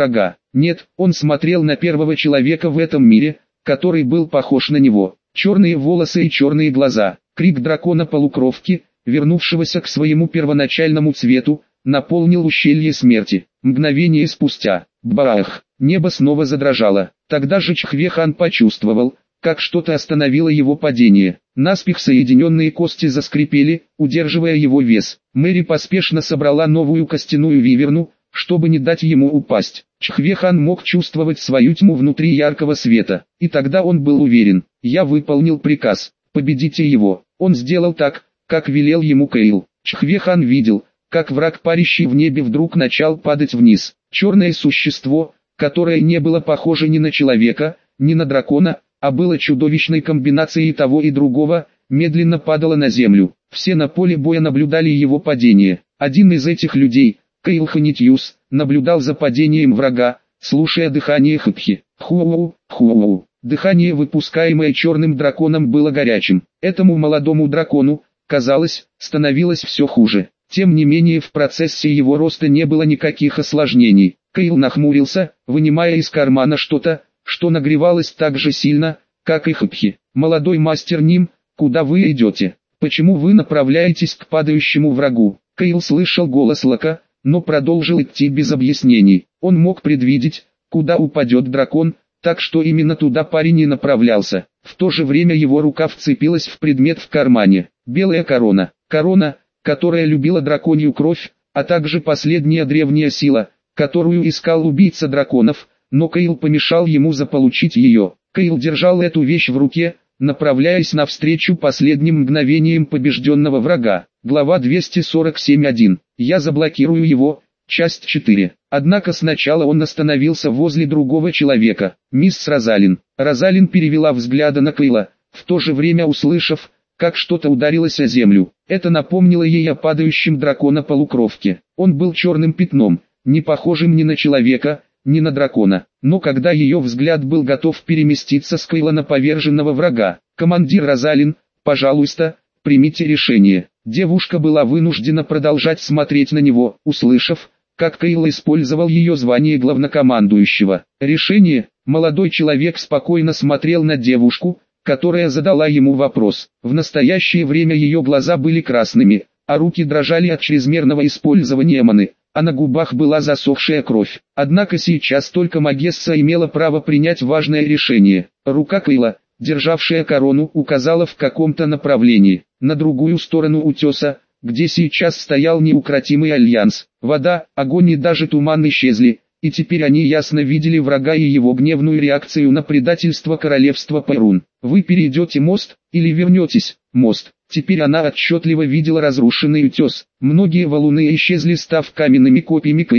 A: врага. Нет, он смотрел на первого человека в этом мире, который был похож на него. Черные волосы и черные глаза. Крик дракона-полукровки, вернувшегося к своему первоначальному цвету, наполнил ущелье смерти. Мгновение спустя, бах, небо снова задрожало. Тогда же Чхве-хан почувствовал, как что-то остановило его падение. Наспех соединенные кости заскрипели, удерживая его вес. Мэри поспешно собрала новую костяную виверну, чтобы не дать ему упасть. Чхве-хан мог чувствовать свою тьму внутри яркого света, и тогда он был уверен: «Я выполнил приказ, победите его». Он сделал так, как велел ему Кейл. Чхве-хан видел, как враг, парящий в небе, вдруг начал падать вниз. Черное существо, которое не было похоже ни на человека, ни на дракона, а было чудовищной комбинацией того и другого, медленно падало на землю. Все на поле боя наблюдали его падение. Один из этих людей, Кейл Ханитьюс, наблюдал за падением врага, слушая дыхание Хыпхи. Хуоу, хуоу. Дыхание, выпускаемое черным драконом, было горячим. Этому молодому дракону, казалось, становилось все хуже. Тем не менее, в процессе его роста не было никаких осложнений. Кейл нахмурился, вынимая из кармана что-то, что нагревалось так же сильно, как и Хыпхи. «Молодой мастер Ним, куда вы идете? Почему вы направляетесь к падающему врагу?» Кейл слышал голос Лока, но продолжил идти без объяснений. Он мог предвидеть, куда упадет дракон, так что именно туда парень и направлялся. В то же время его рука вцепилась в предмет в кармане. Белая корона. Корона, которая любила драконью кровь, а также последняя древняя сила, которую искал убийца драконов, но Кейл помешал ему заполучить ее. Кейл держал эту вещь в руке, направляясь навстречу последним мгновениям побежденного врага. Глава двести сорок семь точка один. Я заблокирую его. Часть четыре. Однако сначала он остановился возле другого человека, мисс Розалин. Розалин перевела взгляды на Кейла, в то же время услышав, как что-то ударилось о землю. Это напомнило ей о падающем дракона-полукровке. Он был черным пятном, не похожим ни на человека, ни на дракона. Но когда ее взгляд был готов переместиться с Кейла на поверженного врага, командир Розалин, пожалуйста, примите решение. Девушка была вынуждена продолжать смотреть на него, услышав, как Кейл использовал ее звание главнокомандующего. Решение. Молодой человек спокойно смотрел на девушку, которая задала ему вопрос. В настоящее время ее глаза были красными, а руки дрожали от чрезмерного использования маны, а на губах была засохшая кровь. Однако сейчас только Магесса имела право принять важное решение. Рука Кейла, державшая корону, указала в каком-то направлении, на другую сторону утеса, где сейчас стоял неукротимый альянс. Вода, огонь и даже туман исчезли, и теперь они ясно видели врага и его гневную реакцию на предательство королевства Перун. Вы перейдете мост, или вернетесь? Мост. Теперь она отчетливо видела разрушенный утес. Многие валуны исчезли, став каменными копьями Кейла,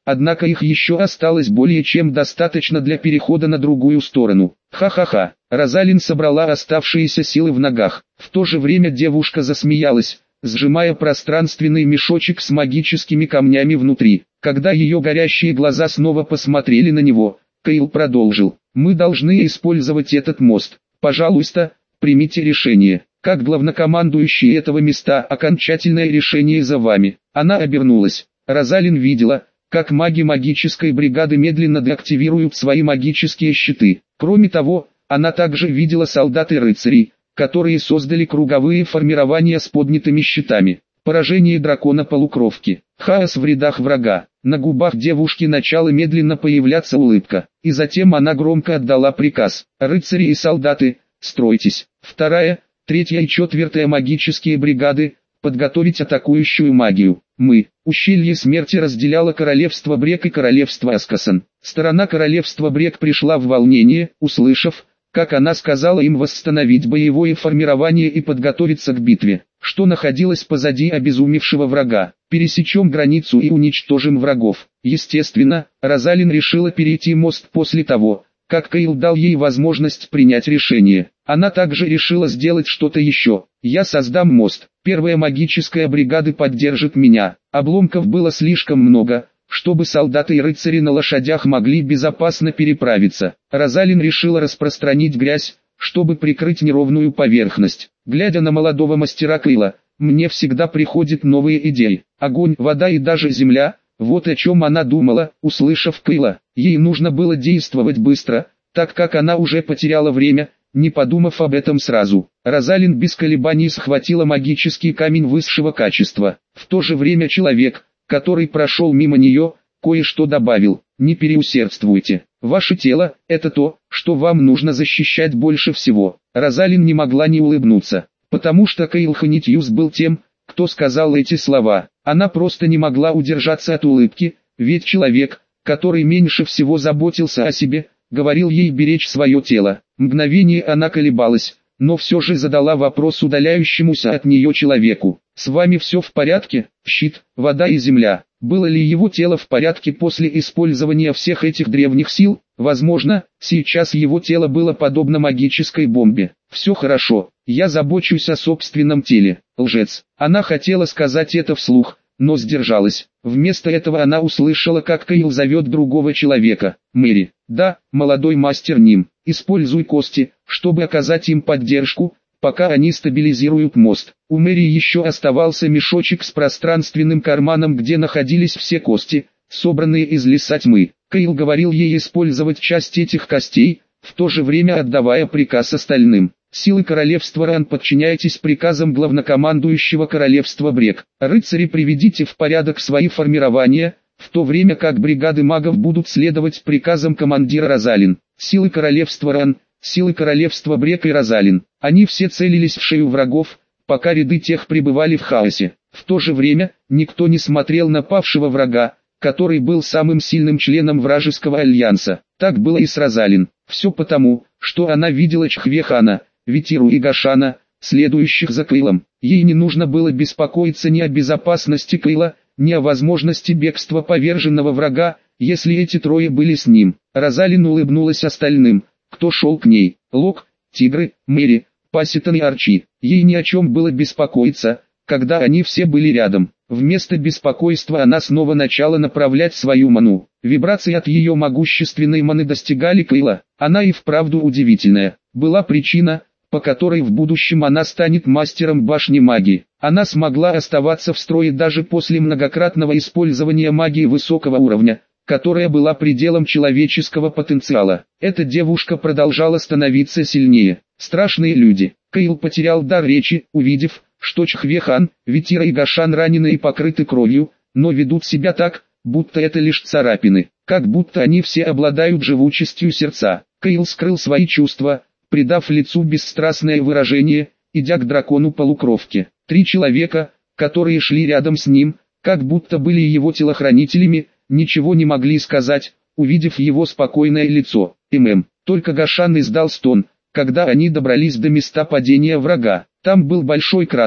A: однако их еще осталось более чем достаточно для перехода на другую сторону. Ха-ха-ха. Розалин собрала оставшиеся силы в ногах. В то же время девушка засмеялась, сжимая пространственный мешочек с магическими камнями внутри. Когда ее горящие глаза снова посмотрели на него, Кайл продолжил: «Мы должны использовать этот мост. Пожалуйста, примите решение. Как главнокомандующий этого места, окончательное решение за вами». Она обернулась. Розалин видела, как маги магической бригады медленно деактивируют свои магические щиты. Кроме того, она также видела солдат и рыцарей, которые создали круговые формирования с поднятыми щитами. Поражение дракона-полукровки. Хаос в рядах врага. На губах девушки начала медленно появляться улыбка, и затем она громко отдала приказ: «Рыцари и солдаты, стройтесь! Вторая, третья и четвертая магические бригады, подготовить атакующую магию». Мы, ущелье смерти разделяло королевство Брек и королевство Аскасан. Сторона королевства Брек пришла в волнение, услышав, как она сказала им восстановить боевое формирование и подготовиться к битве, что находилось позади обезумевшего врага. Пересечем границу и уничтожим врагов. Естественно, Розалин решила перейти мост после того, как Кайл дал ей возможность принять решение. Она также решила сделать что-то еще. «Я создам мост. Первая магическая бригада поддержит меня». Обломков было слишком много, чтобы солдаты и рыцари на лошадях могли безопасно переправиться. Розалин решила распространить грязь, чтобы прикрыть неровную поверхность. Глядя на молодого мастера Кайла, мне всегда приходят новые идеи. Огонь, вода и даже земля – вот о чем она думала, услышав Кайла. Ей нужно было действовать быстро, так как она уже потеряла время, не подумав об этом сразу. Розалин без колебаний схватила магический камень высшего качества. В то же время человек, который прошел мимо нее, кое-что добавил: «Не переусердствуйте. Ваше тело – это то, что вам нужно защищать больше всего». Розалин не могла не улыбнуться, потому что Кайл Ханитьюс был тем, кто сказал эти слова. Она просто не могла удержаться от улыбки, ведь человек, который меньше всего заботился о себе, говорил ей беречь свое тело. Мгновение она колебалась, но все же задала вопрос удаляющемуся от нее человеку: «С вами все в порядке? Щит, вода и земля». Было ли его тело в порядке после использования всех этих древних сил? Возможно, сейчас его тело было подобно магической бомбе. «Все хорошо, я забочусь о собственном теле». Лжец. Она хотела сказать это вслух, но сдержалась. Вместо этого она услышала, как Кайл зовет другого человека: «Мэри». «Да, молодой мастер Ним, используй кости, чтобы оказать им поддержку, пока они стабилизируют мост». У Мэри еще оставался мешочек с пространственным карманом, где находились все кости, собранные из леса тьмы. Кайл говорил ей использовать часть этих костей, в то же время отдавая приказ остальным. «Силы королевства Ран, подчиняйтесь приказам главнокомандующего королевства Брек. Рыцари, приведите в порядок свои формирования, в то время как бригады магов будут следовать приказам командира Розалин. Силы королевства Ран, силы королевства Брек и Розалин». Они все целились в шею врагов, пока ряды тех пребывали в хаосе. В то же время, никто не смотрел на павшего врага, который был самым сильным членом вражеского альянса. Так было и с Розалин. Все потому, что она видела Чхвехана, Витиру и Гашана, следующих за Кайлом. Ей не нужно было беспокоиться ни о безопасности Кайла, ни о возможности бегства поверженного врага, если эти трое были с ним. Розалин улыбнулась остальным, кто шел к ней: Лок, Тигры, Мэри, Пасситон и Арчи. Ей ни о чем было беспокоиться, когда они все были рядом. Вместо беспокойства она снова начала направлять свою ману. Вибрации от ее могущественной маны достигали Кайла. Она и вправду удивительная. Была причина, по которой в будущем она станет мастером башни магии. Она смогла оставаться в строе даже после многократного использования магии высокого уровня, которая была пределом человеческого потенциала. Эта девушка продолжала становиться сильнее. Страшные люди. Кайл потерял дар речи, увидев, что Чхвехан, Витира и Гашан ранены и покрыты кровью, но ведут себя так, будто это лишь царапины, как будто они все обладают живучестью сердца. Кайл скрыл свои чувства, придав лицу бесстрастное выражение, идя к дракону-полукровке. Три человека, которые шли рядом с ним, как будто были его телохранителями, ничего не могли сказать, увидев его спокойное лицо. ММ. Только Гашан издал стон, когда они добрались до места падения врага. Там был большой кратер,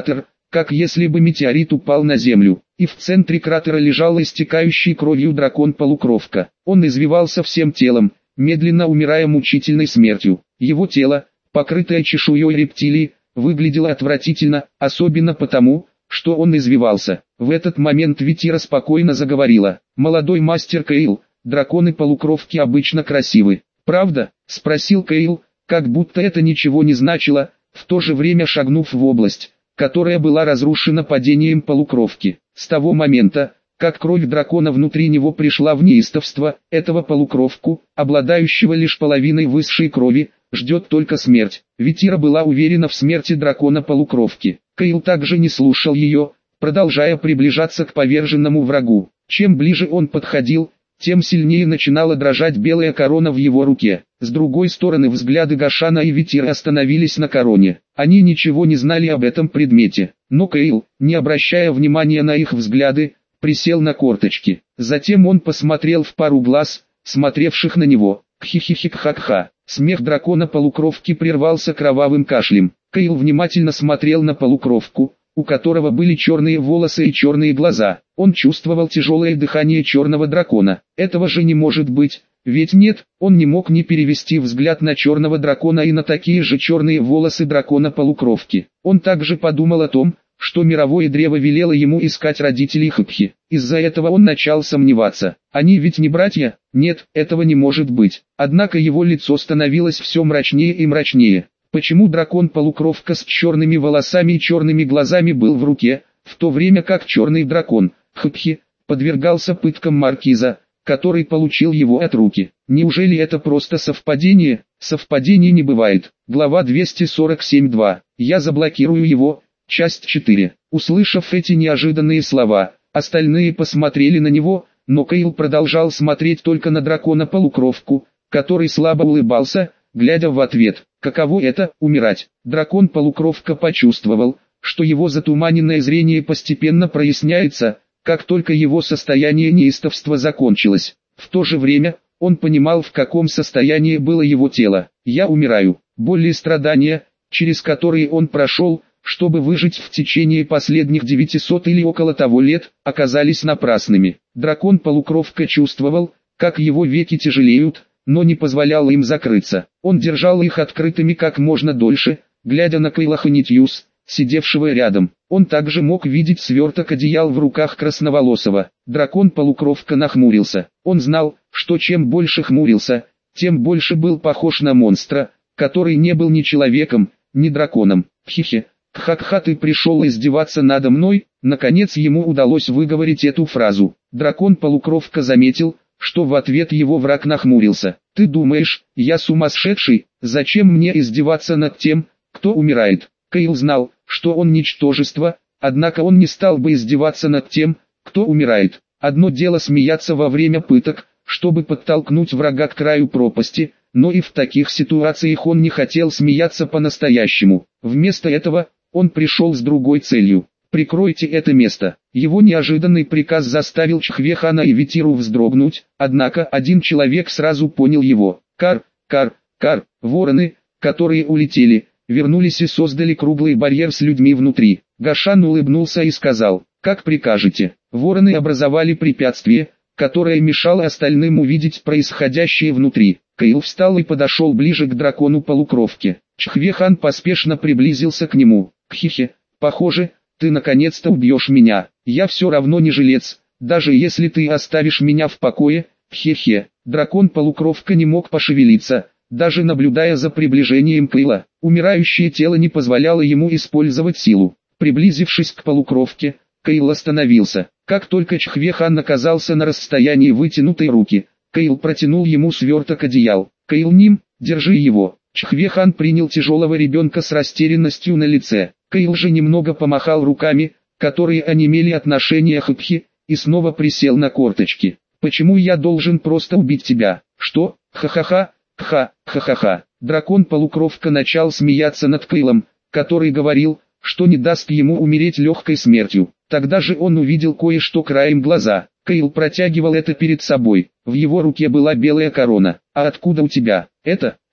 A: как если бы метеорит упал на землю, и в центре кратера лежал истекающий кровью дракон-полукровка. Он извивался всем телом, медленно умирая мучительной смертью. Его тело, покрытое чешуей рептилии, выглядело отвратительно, особенно потому, что он извивался. В этот момент Витира спокойно заговорила. «Молодой мастер Кейл, драконы-полукровки обычно красивы. Правда?» – спросил Кейл, как будто это ничего не значило, в то же время шагнув в область, которая была разрушена падением полукровки. С того момента, как кровь дракона внутри него пришла в неистовство, этого полукровку, обладающего лишь половиной высшей крови, ждет только смерть. Витира была уверена в смерти дракона-полукровки. Кейл также не слушал ее, продолжая приближаться к поверженному врагу. Чем ближе он подходил, тем сильнее начинала дрожать белая корона в его руке. С другой стороны взгляды Гашана и Витиры остановились на короне. Они ничего не знали об этом предмете. Но Кейл, не обращая внимания на их взгляды, присел на корточки. Затем он посмотрел в пару глаз, смотревших на него. Кхи-хи-хи-кха-кха. Смех дракона-полукровки прервался кровавым кашлем. Кейл внимательно смотрел на полукровку, у которого были черные волосы и черные глаза. Он чувствовал тяжелое дыхание черного дракона. Этого же не может быть, ведь нет, он не мог не перевести взгляд на черного дракона и на такие же черные волосы дракона-полукровки. Он также подумал о том, что мировое древо велело ему искать родителей Хыпхи. Из-за этого он начал сомневаться. Они ведь не братья? Нет, этого не может быть. Однако его лицо становилось все мрачнее и мрачнее. Почему дракон-полукровка с черными волосами и черными глазами был в руке, в то время как черный дракон, Хыпхи, подвергался пыткам маркиза, который получил его от руки? Неужели это просто совпадение? Совпадений не бывает. Глава двести сорок семь два. Я заблокирую его. Часть четыре. Услышав эти неожиданные слова, остальные посмотрели на него, но Кейл продолжал смотреть только на дракона-полукровку, который слабо улыбался, глядя в ответ. Каково это – умирать? Дракон-полукровка почувствовал, что его затуманенное зрение постепенно проясняется, как только его состояние неистовства закончилось. В то же время, он понимал, в каком состоянии было его тело. «Я умираю». Боли и страдания, через которые он прошел, чтобы выжить в течение последних девятисот или около того лет, оказались напрасными. Дракон-полукровка чувствовал, как его веки тяжелеют, но не позволял им закрыться. Он держал их открытыми как можно дольше, глядя на Кейла Ханитьюс, сидевшего рядом. Он также мог видеть сверток одеял в руках красноволосого. Дракон-полукровка нахмурился. Он знал, что чем больше хмурился, тем больше был похож на монстра, который не был ни человеком, ни драконом. Хихи. «Кха-кха, ты пришел издеваться надо мной?» Наконец ему удалось выговорить эту фразу. Дракон-полукровка заметил, что в ответ его враг нахмурился. «Ты думаешь, я сумасшедший? Зачем мне издеваться над тем, кто умирает?» Кейл знал, что он ничтожество, однако он не стал бы издеваться над тем, кто умирает. Одно дело смеяться во время пыток, чтобы подтолкнуть врага к краю пропасти, но и в таких ситуациях он не хотел смеяться по-настоящему. Вместо этого, он пришел с другой целью. «Прикройте это место». Его неожиданный приказ заставил Чхвехана и Витиру вздрогнуть, однако один человек сразу понял его. Кар, кар, кар, вороны, которые улетели, вернулись и создали круглый барьер с людьми внутри. Гашан улыбнулся и сказал: «Как прикажете». Вороны образовали препятствие, которое мешало остальным увидеть происходящее внутри. Кейл встал и подошел ближе к дракону-полукровке. Чхвехан поспешно приблизился к нему. «Кхихе, похоже, ты наконец-то убьешь меня. Я все равно не жилец, даже если ты оставишь меня в покое». Хе-хе. Дракон-полукровка не мог пошевелиться, даже наблюдая за приближением Кейла. Умирающее тело не позволяло ему использовать силу. Приблизившись к полукровке, Кейл остановился. Как только Чхвехан оказался на расстоянии вытянутой руки, Кейл протянул ему сверток одеял. «Кейл Ним, держи его». Чхвехан принял тяжелого ребенка с растерянностью на лице. Кейл же немного помахал руками, которые онемели от ношения Хыпхи, и снова присел на корточки. «Почему я должен просто убить тебя?» «Что? Ха-ха-ха, ха, ха-ха-ха». Дракон-полукровка начал смеяться над Кейлом, который говорил, что не даст ему умереть легкой смертью. Тогда же он увидел кое-что краем глаза. Кейл протягивал это перед собой. В его руке была белая корона. «А откуда у тебя это?»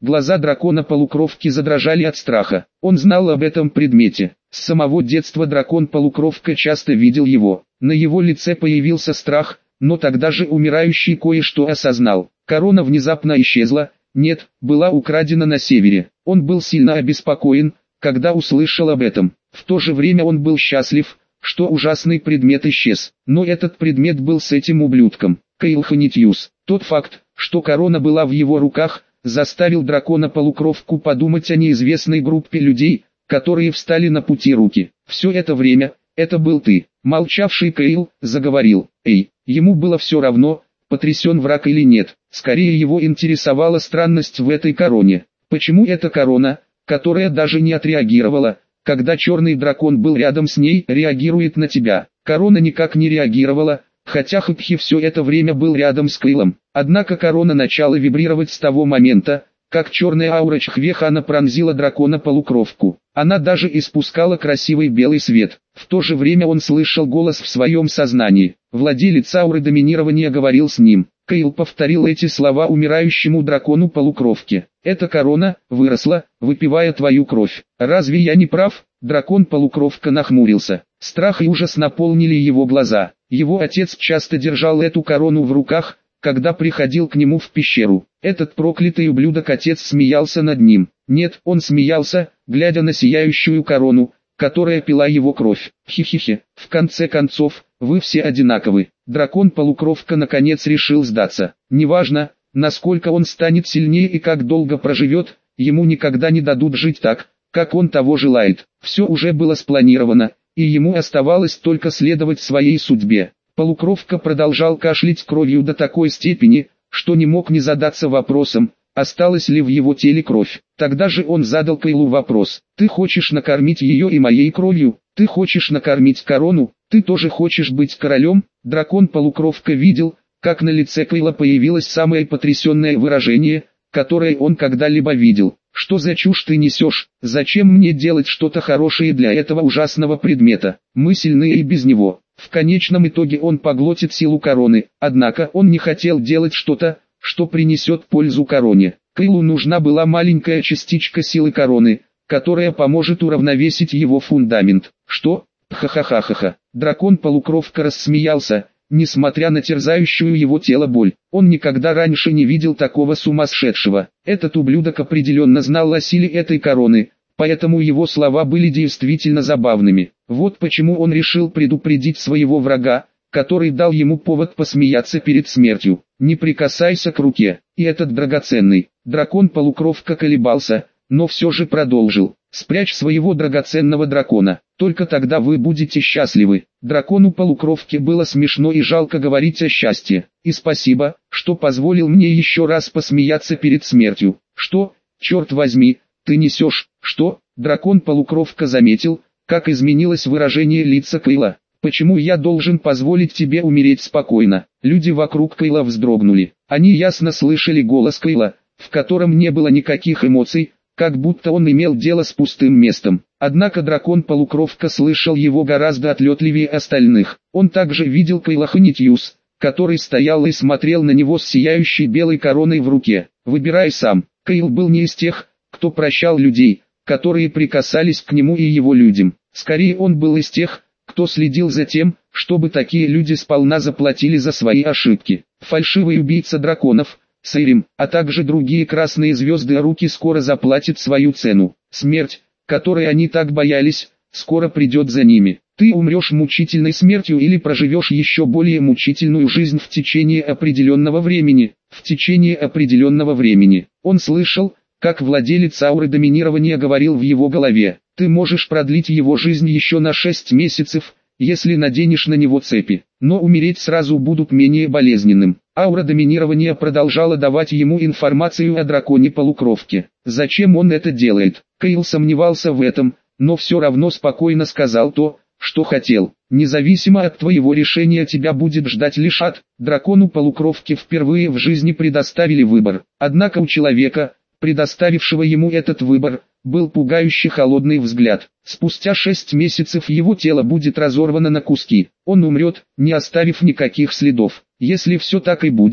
A: Глаза дракона-полукровки задрожали от страха. Он знал об этом предмете. С самого детства дракон-полукровка часто видел его. На его лице появился страх, но тогда же умирающий кое-что осознал. Корона внезапно исчезла. Нет, была украдена на севере. Он был сильно обеспокоен, когда услышал об этом. В то же время он был счастлив, что ужасный предмет исчез. Но этот предмет был с этим ублюдком. Кейл Ханитьюс. Тот факт, что корона была в его руках, заставил дракона-полукровку подумать о неизвестной группе людей, которые встали на пути руки. Все это время, это был ты. Молчавший Кейл заговорил. Эй, ему было все равно, потрясен враг или нет. Скорее его интересовала странность в этой короне. Почему эта корона, которая даже не отреагировала, когда черный дракон был рядом с ней, реагирует на тебя? Корона никак не реагировала, хотя Хапхи все это время был рядом с Кейлом. Однако корона начала вибрировать с того момента, как черная аура Чхвехана пронзила дракона-полукровку. Она даже испускала красивый белый свет. В то же время он слышал голос в своем сознании. Владелец ауры доминирования говорил с ним. Кейл повторил эти слова умирающему дракону-полукровке. «Эта корона выросла, выпивая твою кровь. Разве я не прав?» Дракон-полукровка нахмурился. Страх и ужас наполнили его глаза. Его отец часто держал эту корону в руках, когда приходил к нему в пещеру. Этот проклятый ублюдок отец смеялся над ним. Нет, он смеялся, глядя на сияющую корону, которая пила его кровь. Хи-хи-хи, в конце концов, вы все одинаковы. Дракон-полукровка наконец решил сдаться. Неважно, насколько он станет сильнее и как долго проживет, ему никогда не дадут жить так, как он того желает. Все уже было спланировано, и ему оставалось только следовать своей судьбе. Полукровка продолжал кашлять кровью до такой степени, что не мог не задаться вопросом, осталась ли в его теле кровь. Тогда же он задал Кейлу вопрос. «Ты хочешь накормить ее и моей кровью? Ты хочешь накормить корону? Ты тоже хочешь быть королем?» Дракон-полукровка видел, как на лице Кейла появилось самое потрясенное выражение, которое он когда-либо видел. «Что за чушь ты несешь? Зачем мне делать что-то хорошее для этого ужасного предмета? Мы сильны и без него». В конечном итоге он поглотит силу короны, однако он не хотел делать что-то, что принесет пользу короне. Кейлу нужна была маленькая частичка силы короны, которая поможет уравновесить его фундамент. Что? Ха-ха-ха-ха-ха. Дракон-полукровка рассмеялся, несмотря на терзающую его тело боль. Он никогда раньше не видел такого сумасшедшего. Этот ублюдок определенно знал о силе этой короны, поэтому его слова были действительно забавными. Вот почему он решил предупредить своего врага, который дал ему повод посмеяться перед смертью. «Не прикасайся к руке». И этот драгоценный дракон-полукровка колебался, но все же продолжил. «Спрячь своего драгоценного дракона, только тогда вы будете счастливы». Дракону-полукровке было смешно и жалко говорить о счастье. «И спасибо, что позволил мне еще раз посмеяться перед смертью». «Что, черт возьми, ты несешь?» «Что?» Дракон-полукровка заметил, как изменилось выражение лица Кейла. «Почему я должен позволить тебе умереть спокойно?» Люди вокруг Кейла вздрогнули. Они ясно слышали голос Кейла, в котором не было никаких эмоций, как будто он имел дело с пустым местом. Однако дракон-полукровка слышал его гораздо отчетливее остальных. Он также видел Кейла Ханитьюс, который стоял и смотрел на него с сияющей белой короной в руке. «Выбирай сам». Кейл был не из тех, кто прощал людей, которые прикасались к нему и его людям. Скорее он был из тех, кто следил за тем, чтобы такие люди сполна заплатили за свои ошибки. Фальшивый убийца драконов, Сейрим, а также другие красные звезды руки скоро заплатят свою цену. Смерть, которой они так боялись, скоро придет за ними. Ты умрешь мучительной смертью или проживешь еще более мучительную жизнь в течение определенного времени. В течение определенного времени. Он слышал, как владелец ауры доминирования говорил в его голове. Ты можешь продлить его жизнь еще на шесть месяцев, если наденешь на него цепи, но умереть сразу будут менее болезненным. Аура доминирования продолжала давать ему информацию о драконе-полукровке. Зачем он это делает? Кейл сомневался в этом, но все равно спокойно сказал то, что хотел. Независимо от твоего решения тебя будет ждать лишь ад. Дракону-полукровке впервые в жизни предоставили выбор. Однако у человека, предоставившего ему этот выбор, был пугающе холодный взгляд. Спустя шесть месяцев его тело будет разорвано на куски. Он умрет, не оставив никаких следов. Если все так и будет,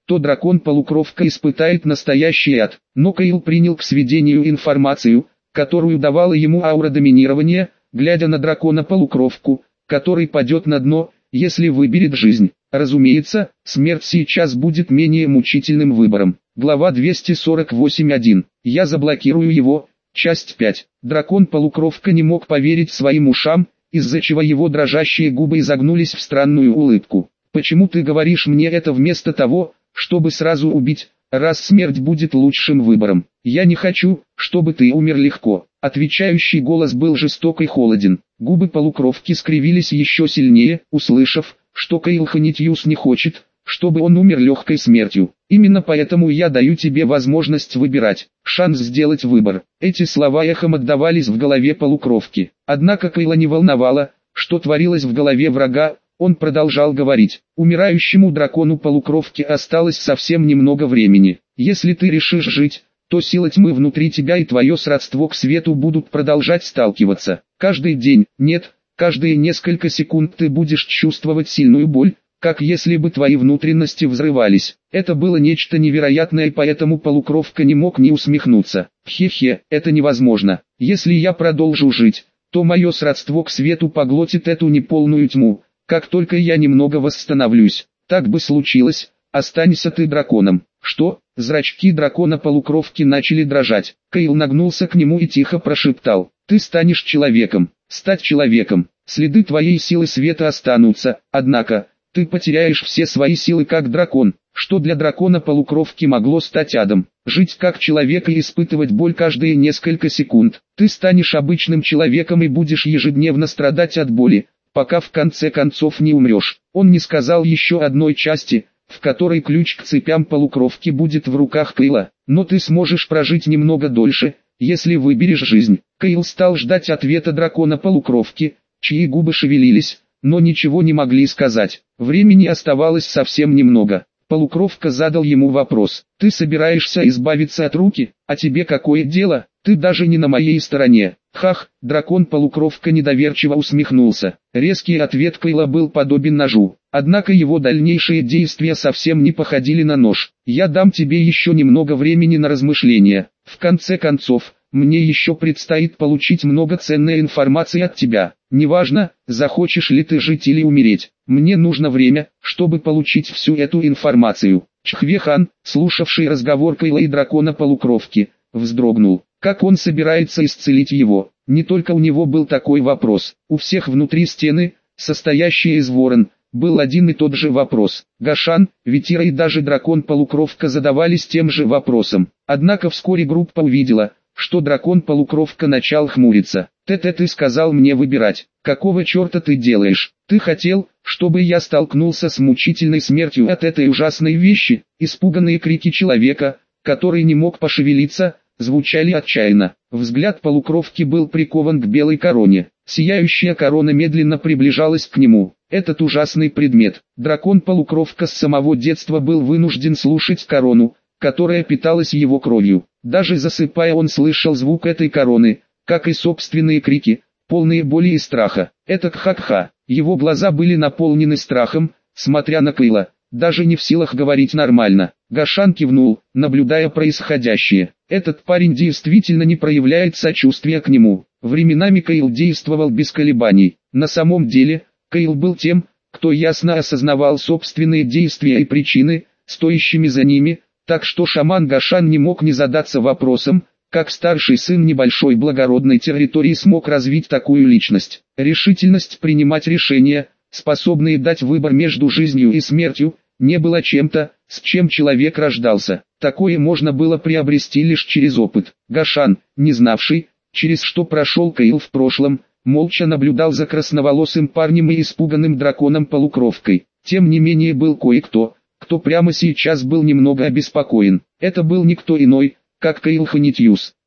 A: то дракон-полукровка испытает настоящий ад. Но Кайл принял к сведению информацию, которую давала ему аура доминирования, глядя на дракона-полукровку, который падет на дно, если выберет жизнь. Разумеется, смерть сейчас будет менее мучительным выбором. Глава двести сорок восемь один. Я заблокирую его. Часть пять. Дракон-полукровка не мог поверить своим ушам, из-за чего его дрожащие губы изогнулись в странную улыбку. «Почему ты говоришь мне это вместо того, чтобы сразу убить, раз смерть будет лучшим выбором? Я не хочу, чтобы ты умер легко». Отвечающий голос был жесток и холоден. Губы полукровки скривились еще сильнее, услышав, что Кайл Ханитьюс не хочет, чтобы он умер легкой смертью. «Именно поэтому я даю тебе возможность выбирать, шанс сделать выбор». Эти слова эхом отдавались в голове полукровки. Однако Кайла не волновало, что творилось в голове врага. Он продолжал говорить: «Умирающему дракону полукровки осталось совсем немного времени. Если ты решишь жить, то сила тьмы внутри тебя и твое сродство к свету будут продолжать сталкиваться. Каждый день, нет, каждые несколько секунд ты будешь чувствовать сильную боль, как если бы твои внутренности взрывались». Это было нечто невероятное, и поэтому полукровка не мог не усмехнуться. «Хе-хе, это невозможно. Если я продолжу жить, то мое сродство к свету поглотит эту неполную тьму. Как только я немного восстановлюсь, так бы случилось, останься ты драконом». «Что?» Зрачки дракона-полукровки начали дрожать. Кайл нагнулся к нему и тихо прошептал: «Ты станешь человеком. Стать человеком. Следы твоей силы света останутся, однако, ты потеряешь все свои силы как дракон, что для дракона-полукровки могло стать адом. Жить как человек и испытывать боль каждые несколько секунд. Ты станешь обычным человеком и будешь ежедневно страдать от боли, пока в конце концов не умрешь». Он не сказал еще одной части, в которой ключ к цепям полукровки будет в руках Кайла. «Но ты сможешь прожить немного дольше, если выберешь жизнь». Кайл стал ждать ответа дракона-полукровки, чьи губы шевелились, но ничего не могли сказать. Времени оставалось совсем немного. Полукровка задал ему вопрос: «Ты собираешься избавиться от руки? А тебе какое дело? Ты даже не на моей стороне». «Хах!» Дракон-полукровка недоверчиво усмехнулся. Резкий ответ Кайла был подобен ножу. Однако его дальнейшие действия совсем не походили на нож. «Я дам тебе еще немного времени на размышления. В конце концов, мне еще предстоит получить много ценной информации от тебя. Неважно, захочешь ли ты жить или умереть. Мне нужно время, чтобы получить всю эту информацию». Чхве-хан, слушавший разговор Кайла и дракона-полукровки, вздрогнул. Как он собирается исцелить его? Не только у него был такой вопрос. У всех внутри стены, состоящие из ворон, был один и тот же вопрос. Гашан, Ветира и даже дракон-полукровка задавались тем же вопросом. Однако вскоре группа увидела, что дракон-полукровка начал хмуриться. «Тэ-тэ, ты сказал мне выбирать. Какого черта ты делаешь? Ты хотел, чтобы я столкнулся с мучительной смертью от этой ужасной вещи?» Испуганные крики человека, который не мог пошевелиться, звучали отчаянно. Взгляд полукровки был прикован к белой короне. Сияющая корона медленно приближалась к нему. Этот ужасный предмет. Дракон-полукровка с самого детства был вынужден слушать корону, которая питалась его кровью. Даже засыпая, он слышал звук этой короны, как и собственные крики, полные боли и страха. Это Кхакха. Его глаза были наполнены страхом, смотря на Кайла, даже не в силах говорить нормально. Гашан кивнул, наблюдая происходящее. Этот парень действительно не проявляет сочувствия к нему. Временами Кайл действовал без колебаний. На самом деле, Кайл был тем, кто ясно осознавал собственные действия и причины, стоящими за ними, так что шаман Гашан не мог не задаться вопросом, как старший сын небольшой благородной территории смог развить такую личность. Решительность принимать решения, способные дать выбор между жизнью и смертью, не было чем-то, с чем человек рождался. Такое можно было приобрести лишь через опыт. Гашан, не знавший, через что прошел Кайл в прошлом, молча наблюдал за красноволосым парнем и испуганным драконом-полукровкой. Тем не менее был кое-кто, кто прямо сейчас был немного обеспокоен. Это был никто иной, как Кайл Ханитьюс.